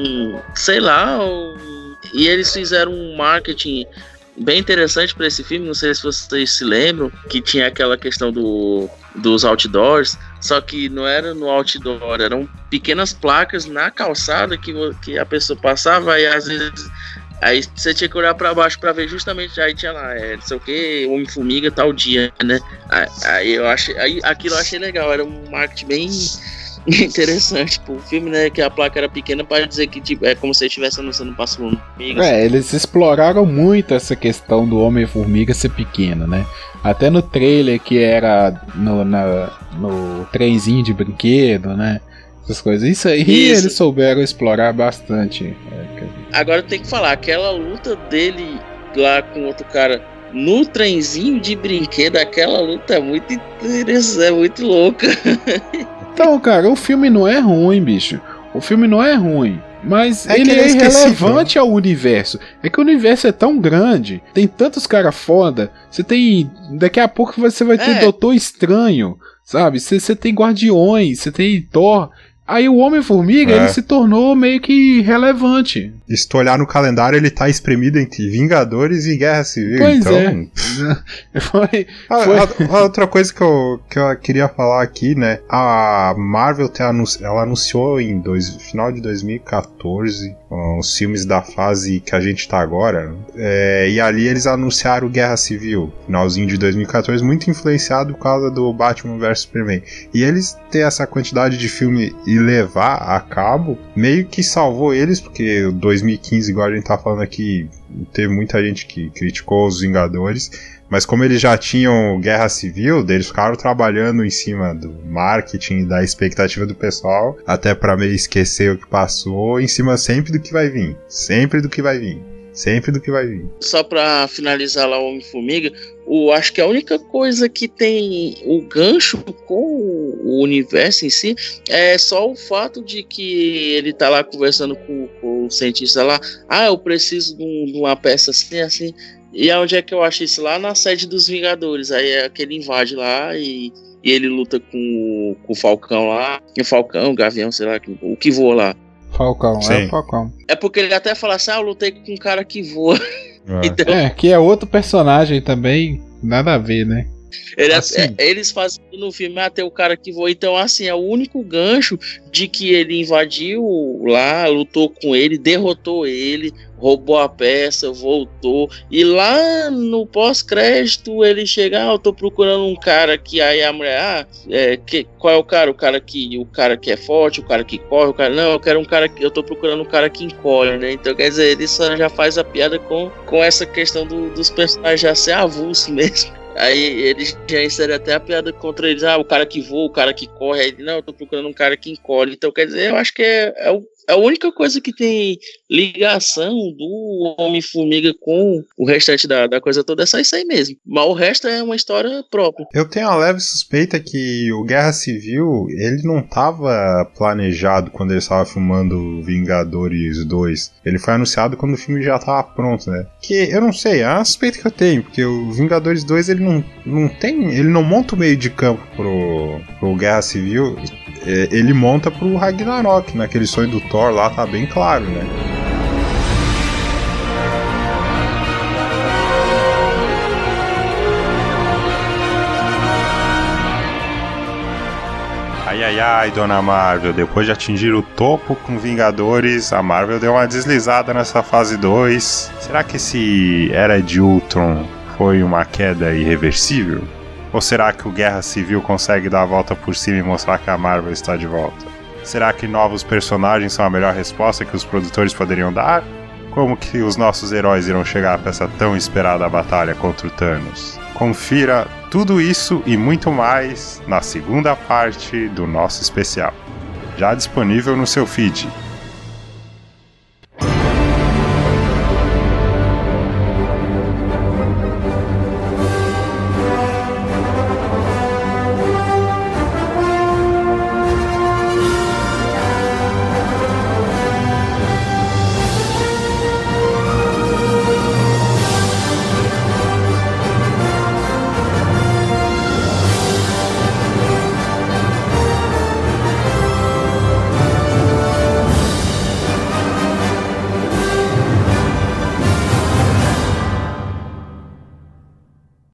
e eles fizeram um marketing bem interessante para esse filme, não sei se vocês se lembram, que tinha aquela questão dos outdoors, só que não era no outdoor, eram pequenas placas na calçada que a pessoa passava e às vezes aí você tinha que olhar para baixo para ver justamente, aí tinha lá, não sei o que, Homem-Formiga tal dia, né? Aí aquilo eu achei legal, era um marketing Interessante, pô. O filme, né, que a placa era pequena para dizer que tipo, é como se estivesse anunciando Passo Lunar. Eles exploraram muito essa questão do Homem-Formiga ser pequeno, né? Até no trailer que era no trenzinho de brinquedo, né? Essas coisas. Isso aí eles souberam explorar bastante. Agora tem que falar, aquela luta dele lá com outro cara no trenzinho de brinquedo, aquela luta é muito interessante, é muito louca. Então, cara, o filme não é ruim, bicho. O filme não é ruim. Mas É ele que ele é é irrelevante esquecível. ao universo. É que o universo é tão grande, tem tantos caras foda. Você tem. Daqui a pouco você vai ter Doutor Estranho, sabe? Você tem Guardiões, você tem Thor. Aí o Homem-Formiga, ele se tornou meio que relevante. E se tu olhar no calendário, ele tá espremido entre Vingadores e Guerra Civil. Pois então... Foi. Outra coisa que eu queria falar aqui, né? A Marvel ela anunciou em final de 2014 os filmes da fase que a gente tá agora. E ali eles anunciaram Guerra Civil, finalzinho de 2014, muito influenciado por causa do Batman vs Superman. E eles ter essa quantidade de filme e levar a cabo, meio que salvou eles, porque 2015, igual a gente tá falando aqui, teve muita gente que criticou os Vingadores, mas como eles já tinham Guerra Civil, eles ficaram trabalhando em cima do marketing, da expectativa do pessoal, até pra meio esquecer o que passou, em cima sempre do que vai vir, sempre do que vai vir. Sempre do que vai vir. Só pra finalizar lá o Homem-Formiga, acho que a única coisa que tem o gancho com o universo em si é só o fato de que ele tá lá conversando com o cientista lá. Eu preciso de uma peça assim. E onde é que eu acho isso? Lá na sede dos Vingadores. Aí é que ele invade lá e ele luta com o Falcão lá. O Falcão, o Gavião, sei lá, o que voa lá. Falcão, Sim. é o Falcão. É porque ele até fala assim, eu lutei com um cara que voa. Então, que é outro personagem também, nada a ver, né? Eles fazem no filme até o cara que voa. Então, assim, é o único gancho de que ele invadiu lá, lutou com ele, derrotou ele, roubou a peça, voltou. E lá no pós-crédito ele chega, eu tô procurando um cara que aí a mulher, qual é o cara? O cara que é forte, o cara que corre, não, eu quero um cara que eu tô procurando um cara que encolhe, né? Então, quer dizer, ele só já faz a piada com essa questão dos personagens já ser avulso mesmo. Aí eles já inserem até a piada contra eles. O cara que voa, o cara que corre. Aí, não, eu tô procurando um cara que encolhe. Então, quer dizer, eu acho que é a única coisa que tem ligação do Homem-Formiga com o restante da coisa toda é só isso aí mesmo. Mas o resto é uma história própria. Eu tenho uma leve suspeita que o Guerra Civil, ele não tava planejado quando ele estava filmando Vingadores 2. Ele foi anunciado quando o filme já tava pronto, né? Que eu não sei, é uma suspeita que eu tenho, porque o Vingadores 2 ele não monta o meio de campo pro Guerra Civil, ele monta pro Ragnarok, naquele sonho do Thor lá, tá bem claro, né? Ai, Dona Marvel, depois de atingir o topo com Vingadores, a Marvel deu uma deslizada nessa fase 2. Será que esse Era de Ultron foi uma queda irreversível? Ou será que o Guerra Civil consegue dar a volta por cima e mostrar que a Marvel está de volta? Será que novos personagens são a melhor resposta que os produtores poderiam dar? Como que os nossos heróis irão chegar para essa tão esperada batalha contra o Thanos? Confira tudo isso e muito mais na segunda parte do nosso especial, já disponível no seu feed.